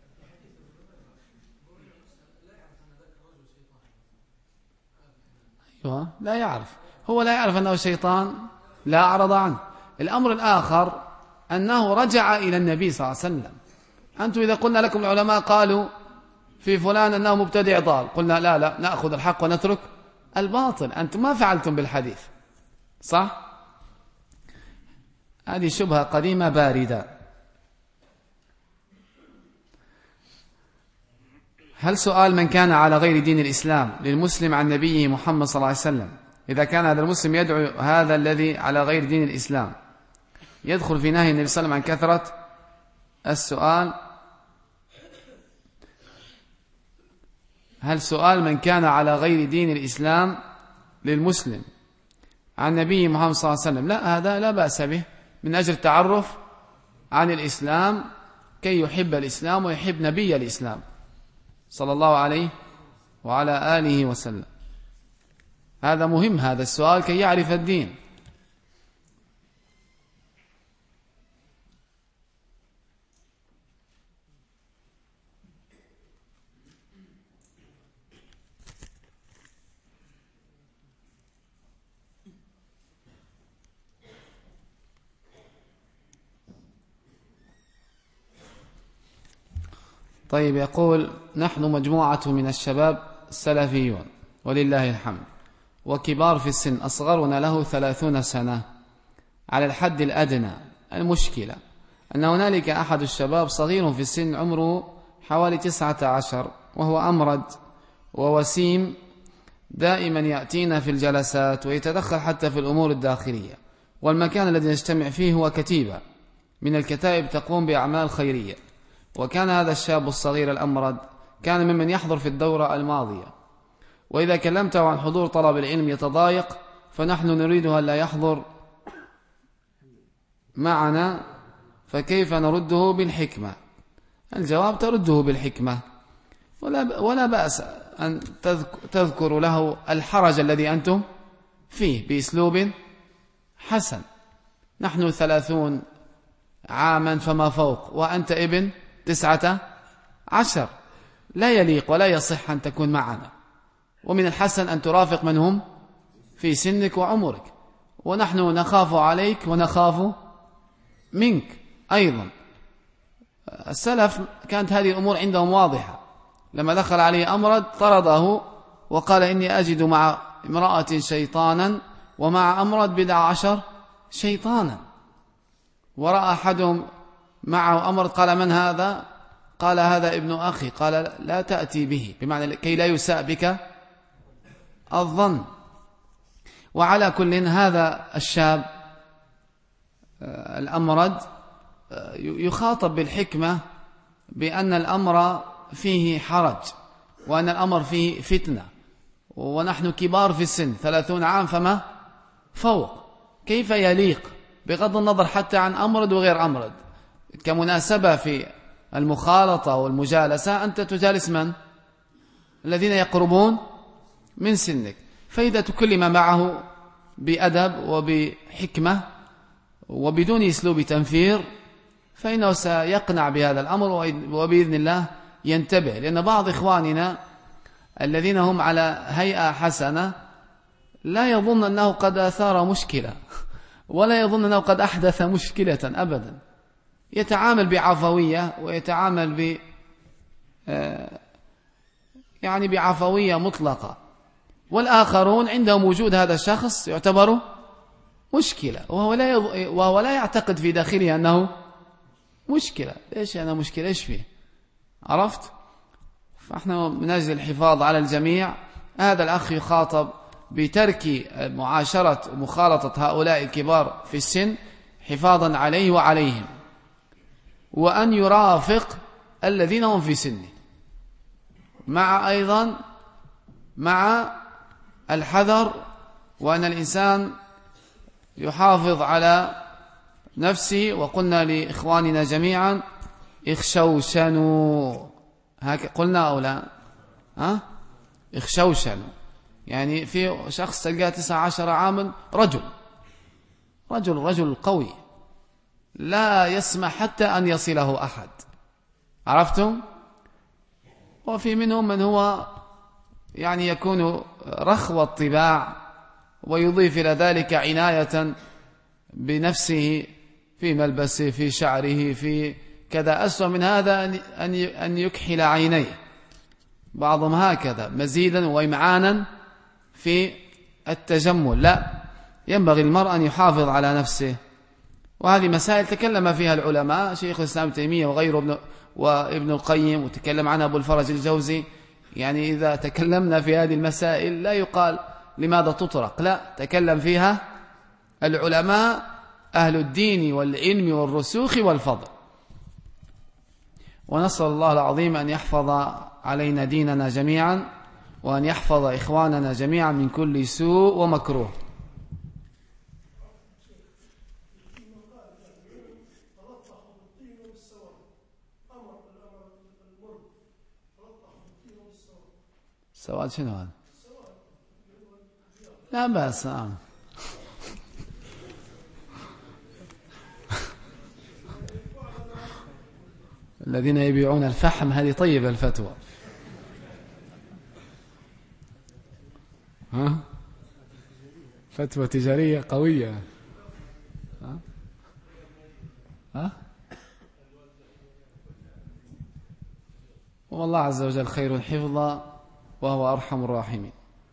أيوة، لا يعرف، هو لا يعرف أنه شيطان، لا أعرض عنه. الأمر الآخر أنه رجع إلى النبي صلى الله عليه وسلم. أنتم إذا قلنا لكم العلماء قالوا في فلان أنه مبتدع ضال، قلنا لا لا نأخذ الحق ونترك الباطل. أنتم ما فعلتم بالحديث، صح؟ هذه شبهة قديمة باردة. هل سؤال من كان على غير دين الإسلام للمسلم عن نبيه محمد صلى الله عليه وسلم، إذا كان هذا المسلم يدعو هذا الذي على غير دين الإسلام، يدخل في نهي النبي صلى الله عليه وسلم عن كثرة السؤال؟ هل سؤال من كان على غير دين الإسلام للمسلم عن نبيه محمد صلى الله عليه وسلم، لا، هذا لا بأس به من أجل التعرف عن الإسلام كي يحب الإسلام ويحب نبي الإسلام صلى الله عليه وعلى آله وسلم. هذا مهم، هذا السؤال كي يعرف الدين. طيب، يقول: نحن مجموعة من الشباب السلفيون ولله الحمد، وكبار في السن، أصغرنا له ثلاثون سنة على الحد الأدنى. المشكلة أن هنالك أحد الشباب صغير في السن عمره حوالي تسعة عشر، وهو أمرد ووسيم، دائما يأتينا في الجلسات ويتدخل حتى في الأمور الداخلية، والمكان الذي نجتمع فيه هو كتيبة من الكتائب تقوم بأعمال خيرية. وكان هذا الشاب الصغير الأمرد كان ممن يحضر في الدورة الماضية، وإذا كلمته عن حضور طلب العلم يتضايق، فنحن نريده أن لا يحضر معنا، فكيف نرده بالحكمة؟ الجواب: ترده بالحكمة، ولا, ولا بأس أن تذكر له الحرج الذي أنتم فيه بأسلوب حسن. نحن ثلاثون عاما فما فوق، وأنت ابن تسعة عشر، لا يليق ولا يصح أن تكون معنا، ومن الحسن أن ترافق من هم في سنك وعمرك، ونحن نخاف عليك ونخاف منك أيضا. السلف كانت هذه الأمور عندهم واضحة. لما دخل عليه أمرد طرده وقال: إني أجد مع امرأة شيطانا ومع أمرد بضع عشر شيطانا. ورأى أحدهم معه أمرد قال: من هذا؟ قال: هذا ابن أخي. قال: لا تأتي به، بمعنى كي لا يساء بك الظن. وعلى كل هذا الشاب الأمرد يخاطب بالحكمة بأن الأمر فيه حرج وأن الأمر فيه فتنة، ونحن كبار في السن ثلاثون عام فما فوق، كيف يليق بغض النظر حتى عن أمرد وغير أمرد كمناسبة في المخالطة والمجالسة أنت تجالس من؟ الذين يقربون من سنك، فإذا تكلم معه بأدب وبحكمة وبدون أسلوب تنفير فإنه سيقنع بهذا الأمر وبإذن الله ينتبه. لأن بعض إخواننا الذين هم على هيئة حسنة لا يظن أنه قد أثار مشكلة ولا يظن أنه قد أحدث مشكلة أبدا، يتعامل بعفوية ويتعامل ب يعني بعفوية مطلقة، والآخرون عندهم وجود هذا الشخص يعتبر مشكلة وهو لا يض... وهو لا يعتقد في داخله أنه مشكلة. ليش أنا مشكلة؟ إيش فيه؟ عرفت؟ فإحنا من أجل الحفاظ على الجميع هذا الأخ يخاطب بترك معاشرة ومخالطة هؤلاء الكبار في السن حفاظا عليه وعليهم، وأن يرافق الذين هم في سنه، مع أيضا مع الحذر وأن الإنسان يحافظ على نفسه. وقلنا لإخواننا جميعا اخشوشنوا، هكذا قلنا أو لا؟ ها؟ اخشوشنوا، يعني في شخص تلقاه تسعة عشر عاما رجل رجل رجل قوي لا يسمح حتى أن يصله أحد، عرفتم؟ وفي منهم من هو يعني يكون رخو الطباع ويضيف إلى ذلك عناية بنفسه في ملبسه في شعره في كذا. أسوأ من هذا أن يكحل عينيه، بعضهم هكذا مزيدا وإمعانا في التجمل. لا، ينبغي المرء أن يحافظ على نفسه. وهذه مسائل تكلم فيها العلماء، شيخ الإسلام ابن تيمية وغيره ابن وابن القيم، وتكلم عنها أبو الفرج الجوزي. يعني إذا تكلمنا في هذه المسائل لا يقال لماذا تطرق، لا، تكلم فيها العلماء أهل الدين والعلم والرسوخ والفضل. ونسأل الله العظيم أن يحفظ علينا ديننا جميعا، وأن يحفظ إخواننا جميعا من كل سوء ومكروه. سواد شنو هذا؟ لا بأس. نعم. الذين يبيعون الفحم، هذه طيبة الفتوى. ها؟ فتوى تجارية قوية. ها؟ ها؟ والله عز وجل خير حفظا وهو أرحم الراحمين.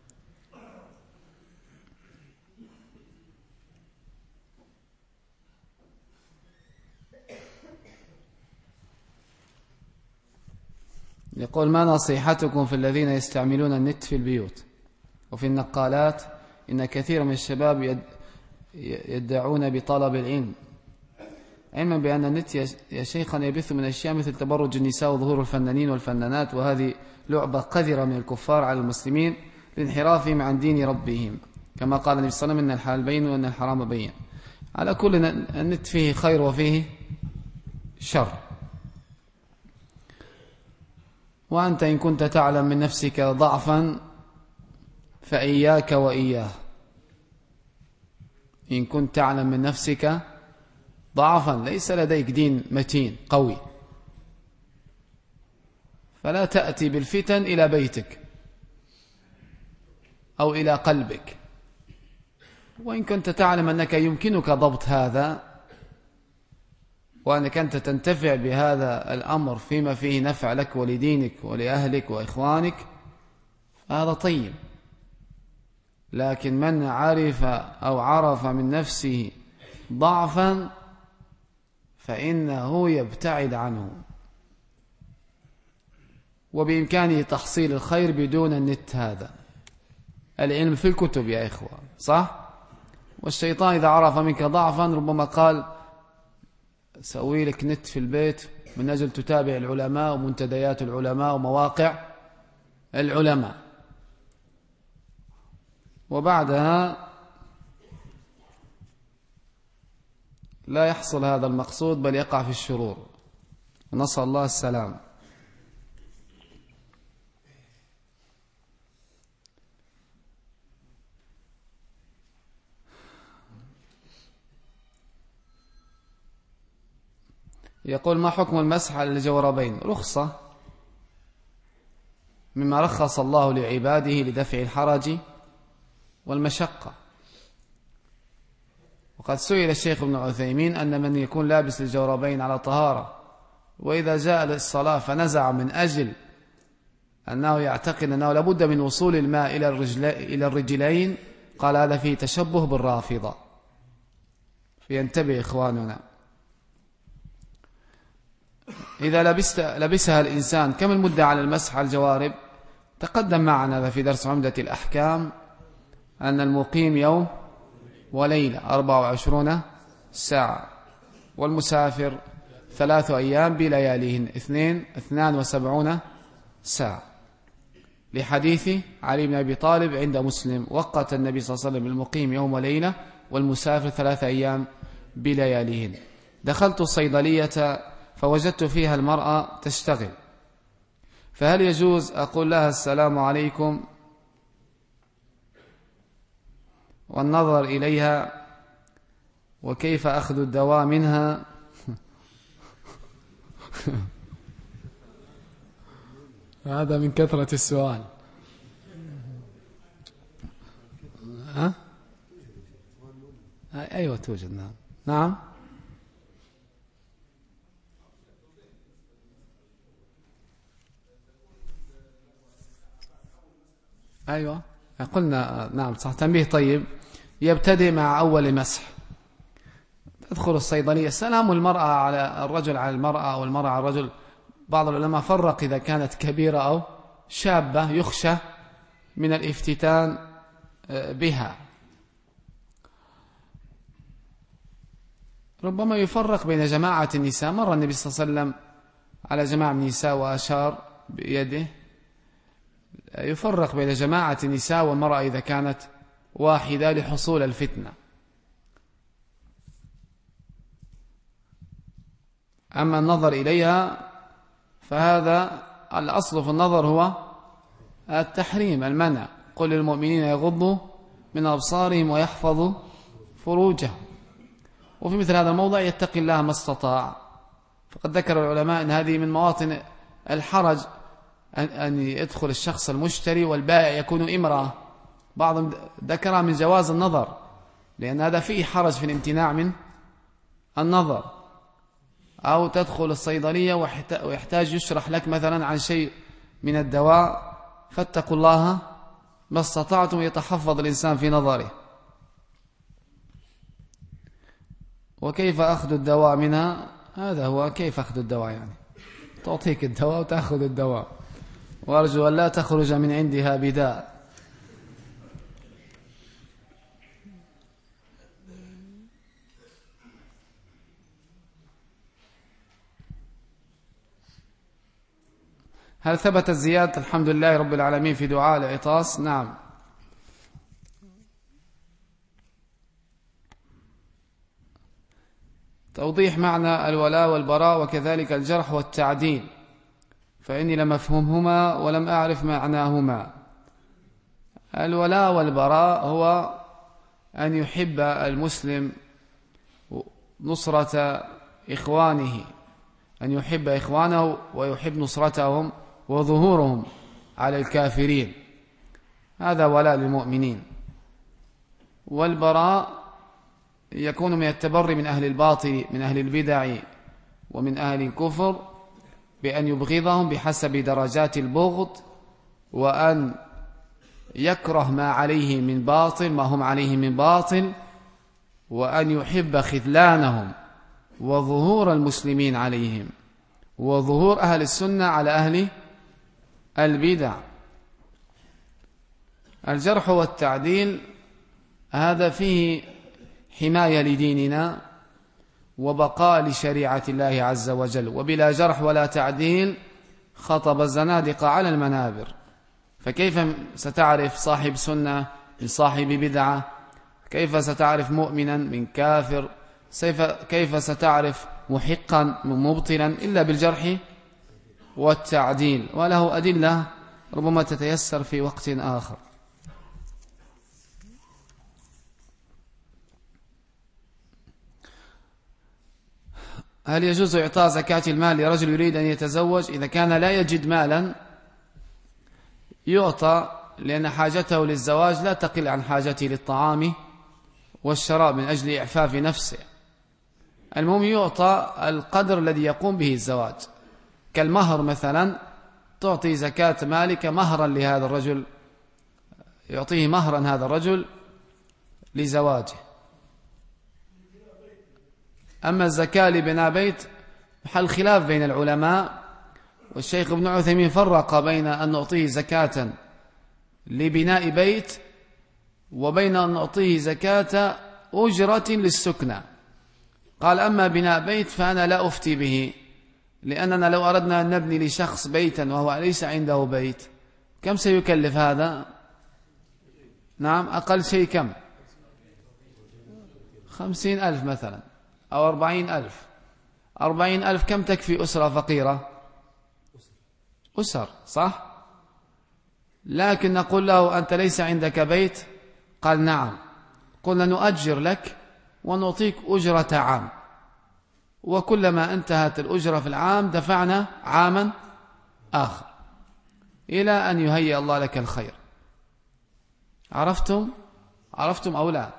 يقول: ما نصيحتكم في الذين يستعملون النت في البيوت وفي النقالات؟ إن كثير من الشباب يدعون بطلب العلم، علما بأن النت يا شيخنا يبث من أشياء مثل تبرج النساء وظهور الفنانين والفنانات، وهذه لعبة قذرة من الكفار على المسلمين لانحرافهم عن دين ربهم، كما قال النبي صلى الله عليه وسلم: إن الحلال بين وإن الحرام بين. على كل النت فيه خير وفيه شر. وأنت إن كنت تعلم من نفسك ضعفا فإياك وإياه. إن كنت تعلم من نفسك ضعفا، ليس لديك دين متين قوي، فلا تأتي بالفتن إلى بيتك أو إلى قلبك. وإن كنت تعلم أنك يمكنك ضبط هذا وأنك أنت تنتفع بهذا الأمر فيما فيه نفع لك ولدينك ولأهلك وإخوانك، فهذا طيب. لكن من عرف أو عرف من نفسه ضعفا فإنه يبتعد عنه، وبإمكانه تحصيل الخير بدون النت هذا العلم في الكتب يا إخوة، صح؟ والشيطان إذا عرف منك ضعفا ربما قال سوي لك نت في البيت من أجل تتابع العلماء ومنتديات العلماء ومواقع العلماء، وبعدها لا يحصل هذا المقصود بل يقع في الشرور، نسأل الله السلام. يقول ما حكم المسح على الجوربين؟ رخصة مما رخص الله لعباده لدفع الحرج والمشقة. وقد سئل الشيخ ابن عثيمين أن من يكون لابس الجوربين على طهارة وإذا جاء للصلاة فنزع من أجل أنه يعتقد أنه لابد من وصول الماء إلى الرجل إلى الرجلين، قال هذا فيه تشبه بالرافضة، فينتبه إخواننا. إذا لبست لبسها الإنسان كم المدة على المسح على الجوارب؟ تقدم معنا في درس عمدة الأحكام أن المقيم يوم وليلة أربع وعشرون ساعة، والمسافر ثلاث أيام بلياليهن اثنين اثنان وسبعون ساعة، لحديث علي بن أبي طالب عند مسلم وقت النبي صلى الله عليه وسلم المقيم يوم وليلة والمسافر ثلاث أيام بلياليهن. دخلت الصيدلية فوجدت فيها المرأة تشتغل، فهل يجوز أقول لها السلام عليكم والنظر إليها، وكيف أخذ الدواء منها؟ هذا من كثرة السؤال. ها؟ أيوة توجد. نعم نعم أيوة قلنا نعم صح. تنبيه طيب. يبتدئ مع أول مسح، تدخل الصيدلية سلام المرأة على الرجل على المرأة والمرأة على الرجل. بعض العلماء فرق إذا كانت كبيرة أو شابة يخشى من الافتتان بها، ربما يفرق بين جماعة النساء. مر النبي صلى الله عليه وسلم على جماعة النساء وأشار بيده. يفرق بين جماعة النساء والمرأة إذا كانت واحدة لحصول الفتنة. أما النظر إليها فهذا الأصل في النظر هو التحريم المنع. قل للمؤمنين يغضوا من أبصارهم ويحفظوا فروجهم. وفي مثل هذا الموضع يتقي الله ما استطاع. فقد ذكر العلماء أن هذه من مواطن الحرج أن يدخل الشخص المشتري والبائع يكون امرأة. بعضهم ذكرها من جواز النظر، لأن هذا فيه حرج في الامتناع من النظر. أو تدخل الصيدلية ويحتاج يشرح لك مثلا عن شيء من الدواء، فاتقوا الله ما استطعتم يتحفظ الإنسان في نظره. وكيف أخذ الدواء منها؟ هذا هو كيف أخذ الدواء، يعني تعطيك الدواء وتأخذ الدواء، وأرجو أن لا تخرج من عندها بداء. هل ثبتت زيادة الحمد لله رب العالمين في دعاء العطاس؟ نعم. توضيح معنى الولاء والبراء وكذلك الجرح والتعديل، فإني لم أفهمهما ولم أعرف معناهما. الولاء والبراء هو أن يحب المسلم نصرة إخوانه، أن يحب إخوانه ويحب نصرتهم وظهورهم على الكافرين، هذا ولاء للمؤمنين. والبراء يكون من التبري من أهل الباطل من أهل البدع ومن أهل الكفر بأن يبغضهم بحسب درجات البغض، وأن يكره ما عليه من باطل ما هم عليه من باطل، وأن يحب خذلانهم وظهور المسلمين عليهم وظهور أهل السنة على أهل البدع. الجرح والتعديل هذا فيه حماية لديننا وبقاء لشريعة الله عز وجل، وبلا جرح ولا تعديل خطب الزنادقة على المنابر. فكيف ستعرف صاحب سنة من صاحب بدعة؟ كيف ستعرف مؤمنا من كافر؟ كيف ستعرف محقا من مبطلا؟ إلا بالجرح والتعديل، وله أدلة ربما تتيسر في وقت آخر. هل يجوز إعطاء زكاة المال لرجل يريد أن يتزوج إذا كان لا يجد مالا؟ يعطى، لأن حاجته للزواج لا تقل عن حاجته للطعام والشراب من أجل إعفاف نفسه. المهم يعطى القدر الذي يقوم به الزواج، كالمهر مثلا، تعطي زكاة مالك مهرا لهذا الرجل، يعطيه مهرا هذا الرجل لزواجه. أما الزكاة لبناء بيت محل خلاف بين العلماء، والشيخ ابن عثيمين فرق بين أن نعطيه زكاة لبناء بيت وبين أن نعطيه زكاة أجرة للسكنة. قال أما بناء بيت فأنا لا أفتي به، لأننا لو أردنا أن نبني لشخص بيتا وهو ليس عنده بيت كم سيكلف هذا؟ نعم، أقل شيء كم؟ خمسين ألف مثلا أو أربعين ألف. أربعين ألف كم تكفي أسرة فقيرة؟ أسر، صح؟ لكن نقول له أنت ليس عندك بيت؟ قال نعم. قلنا نؤجر لك ونعطيك أجرة عام، وكلما انتهت الأجرة في العام دفعنا عاما آخر إلى أن يهيئ الله لك الخير. عرفتم؟ عرفتم أو لا؟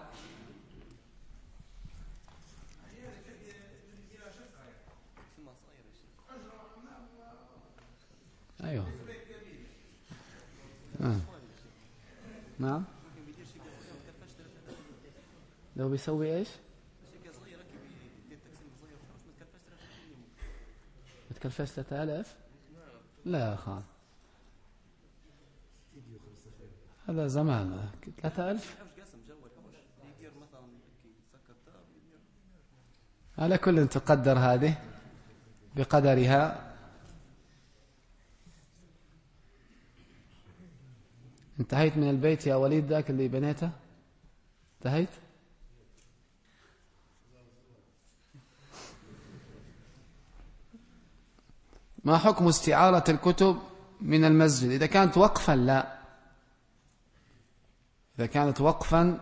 أيوه. آه. نعم. لو بيسوي إيش؟ بتكلفش ثلاثة آلاف؟ لا يا أخوان، هذا زمان. ثلاثة آلاف على كل تقدر هذه بقدرها. انتهيت من البيت يا وليد ذاك اللي بنيته؟ انتهيت؟ ما حكم استعارة الكتب من المسجد إذا كانت وقفا؟ لا، إذا كانت وقفا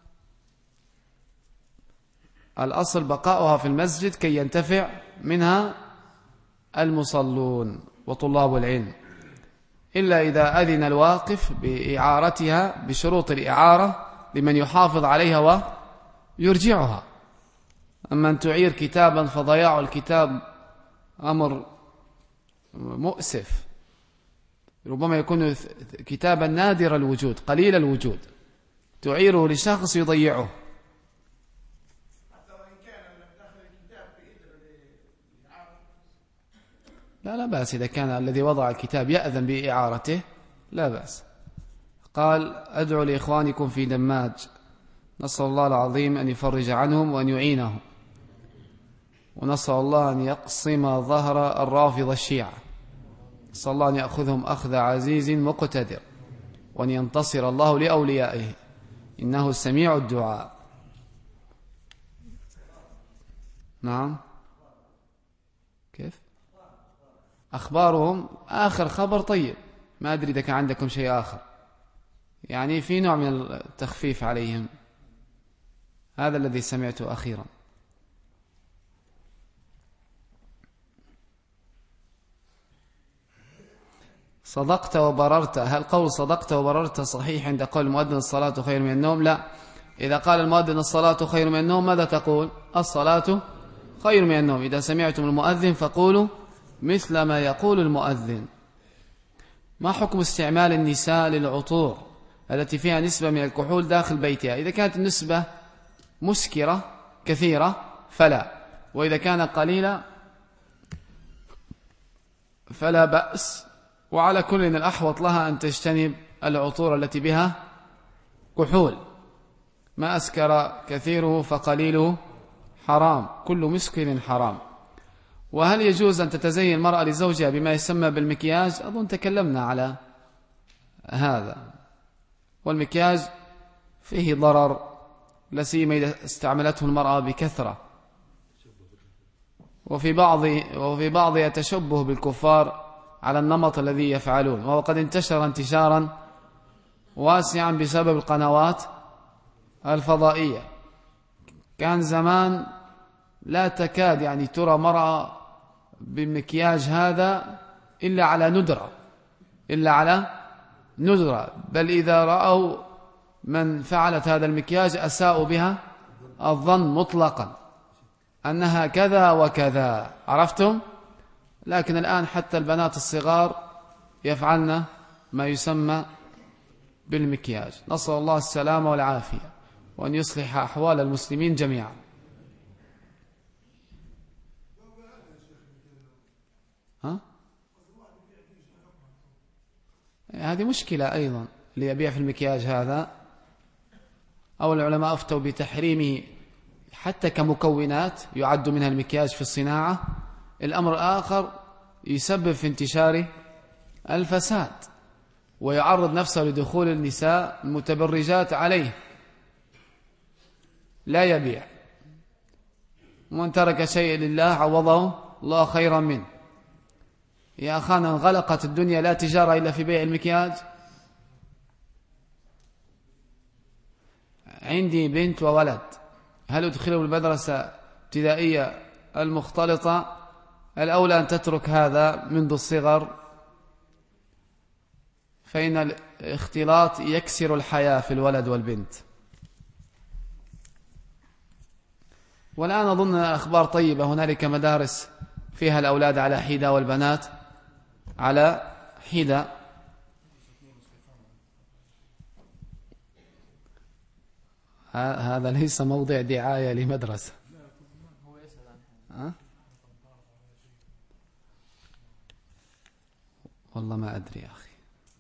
الأصل بقاؤها في المسجد كي ينتفع منها المصلون وطلاب العلم، إلا إذا أذن الواقف بإعارتها بشروط الإعارة لمن يحافظ عليها ويرجعها. أما أن تعير كتابا فضياع الكتاب أمر مؤسف، ربما يكون كتابا نادر الوجود قليل الوجود، تعيره لشخص يضيعه. لا لا بأس، إذا كان الذي وضع الكتاب يأذن بإعارته لا بأس. قال أدعو لإخوانكم في دماج، نسأل الله العظيم أن يفرج عنهم وأن يعينهم، ونسأل الله أن يقسم ظهر الرافض الشيعة، نسأل الله أن يأخذهم أخذ عزيز مقتدر، وأن ينتصر الله لأوليائه، إنه سميع الدعاء. نعم، كيف أخبارهم؟ آخر خبر طيب، ما أدري إذا كان عندكم شيء آخر، يعني في نوع من التخفيف عليهم، هذا الذي سمعته أخيرا. صدقت وبررت، هل قول صدقت وبررت صحيح عند قول المؤذن الصلاة خير من النوم؟ لا، إذا قال المؤذن الصلاة خير من النوم ماذا تقول؟ الصلاة خير من النوم. إذا سمعتم المؤذن فقولوا مثل ما يقول المؤذن. ما حكم استعمال النساء للعطور التي فيها نسبة من الكحول داخل بيتها؟ إذا كانت النسبة مسكرة كثيرة فلا، وإذا كان قليلة فلا بأس، وعلى كل الأحوط لها أن تجتنب العطور التي بها كحول، ما أسكر كثيره فقليله حرام، كل مسكر حرام. وهل يجوز أن تتزين المرأة لزوجها بما يسمى بالمكياج؟ أظن تكلمنا على هذا. والمكياج فيه ضرر، لا سيما إذا استعملته المرأة بكثرة، وفي بعض وفي بعضها تشبه بالكفار على النمط الذي يفعلون، وهو قد انتشر انتشارا واسعا بسبب القنوات الفضائية. كان زمان لا تكاد يعني ترى مرأة بالمكياج هذا إلا على ندرة، إلا على ندرة، بل إذا رأوا من فعلت هذا المكياج أساءوا بها الظن مطلقا أنها كذا وكذا، عرفتم؟ لكن الآن حتى البنات الصغار يفعلن ما يسمى بالمكياج. نسأل الله السلامة والعافية، وأن يصلح أحوال المسلمين جميعا. ها؟ هذه مشكلة أيضا، اللي يبيع في المكياج هذا، أو العلماء أفتوا بتحريمه حتى كمكونات يعد منها المكياج في الصناعة. الأمر الآخر يسبب في انتشار الفساد، ويعرض نفسه لدخول النساء المتبرجات عليه، لا يبيع. ومن ترك شيء لله عوضه الله خيرا منه. يا أخانا انغلقت الدنيا، لا تجارة إلا في بيع المكياج. عندي بنت وولد، هل أدخله المدرسة ابتدائية المختلطة؟ الأولى أن تترك هذا منذ الصغر، فإن الاختلاط يكسر الحياة في الولد والبنت. والآن أظن أخبار طيبة، هنالك مدارس فيها الأولاد على حدة والبنات على حدة. هذا ليس موضع دعاية لمدرسة. أه؟ والله ما أدري يا أخي،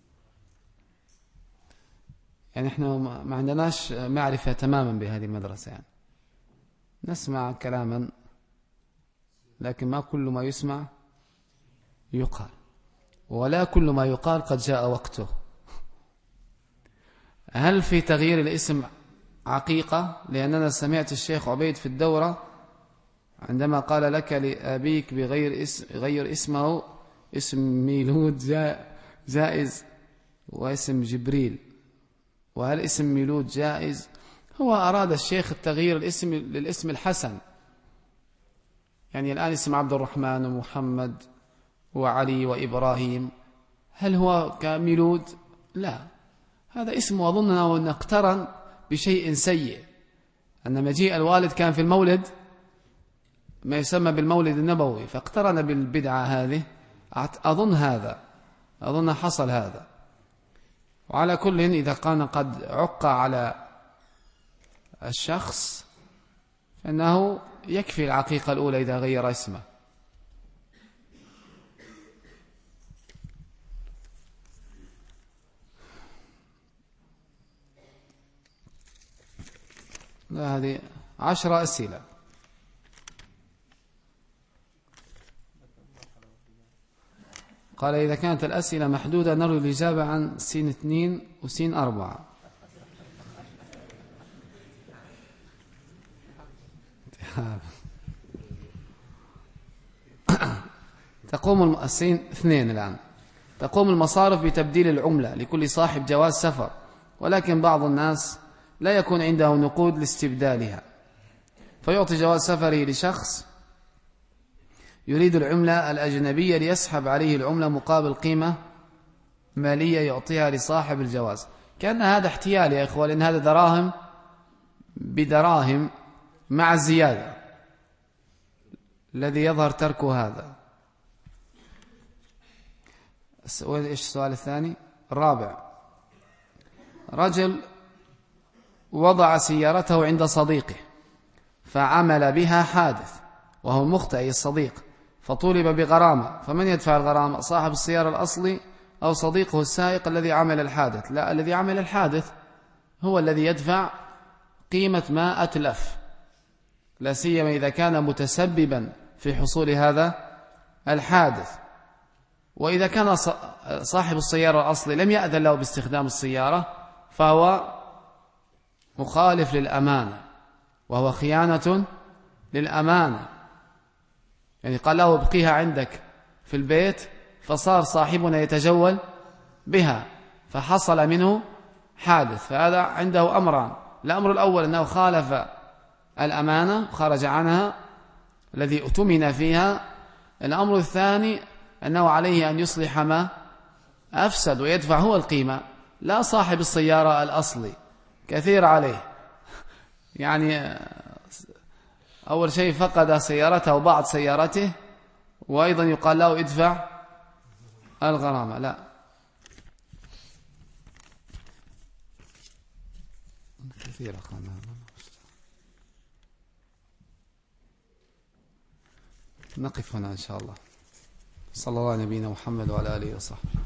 يعني إحنا ما عندناش معرفة تماما بهذه المدرسة، يعني نسمع كلاما لكن ما كل ما يسمع يقال، ولا كل ما يقال قد جاء وقته. هل في تغيير الاسم عقيقة؟ لأننا سمعت الشيخ عبيد في الدورة عندما قال لك لأبيك بغير اسم غير اسمه اسم ميلود جائز واسم جبريل، وهل اسم ميلود جائز؟ هو أراد الشيخ التغيير الاسم للاسم الحسن، يعني الآن اسم عبد الرحمن ومحمد وعلي وإبراهيم، هل هو كميلود؟ لا، هذا اسم أظننا أن اقترن بشيء سيء، أن مجيء الوالد كان في المولد ما يسمى بالمولد النبوي، فاقترن بالبدعة هذه. أظن هذا أظن حصل هذا. وعلى كل، إذا كان قد عق على الشخص فإنه يكفي العقيقة الأولى إذا غير اسمه. هذه عشر أسئلة. قال إذا كانت الأسئلة محدودة نرجو الإجابة عن سين اثنين وسين أربعة. تقوم السين اثنين الآن. تقوم المصارف بتبديل العملة لكل صاحب جواز سفر، ولكن بعض الناس لا يكون عنده نقود لاستبدالها، فيعطي جواز سفره لشخص يريد العملة الأجنبية ليسحب عليه العملة مقابل قيمة مالية يعطيها لصاحب الجواز. كان هذا احتيال يا إخوة، لأن هذا دراهم بدراهم مع الزيادة الذي يظهر تركه هذا. إيش السؤال الثاني؟ الرابع، رجل وضع سيارته عند صديقه فعمل بها حادث وهو مخطئ الصديق، فطولب بغرامة، فمن يدفع الغرامة؟ صاحب السيارة الأصلي أو صديقه السائق الذي عمل الحادث؟ لا، الذي عمل الحادث هو الذي يدفع قيمة ما أتلف، لا سيما إذا كان متسببا في حصول هذا الحادث. وإذا كان صاحب السيارة الأصلي لم يأذن له باستخدام السيارة فهو مخالف للأمانة، وهو خيانة للأمانة. يعني قال له ابقيها عندك في البيت، فصار صاحبنا يتجول بها فحصل منه حادث، فهذا عنده أمران: الأمر الأول أنه خالف الأمانة خرج عنها الذي اؤتمن فيها. الأمر الثاني أنه عليه أن يصلح ما أفسد ويدفع هو القيمة، لا صاحب السيارة الأصلي. كثير عليه يعني أول شيء فقد سيارته وبعض سيارته، وأيضا يقال له ادفع الغرامة. لا، كثير أخوانا. نقف هنا إن شاء الله. صلى الله على نبينا محمد وعلى آله وصحبه.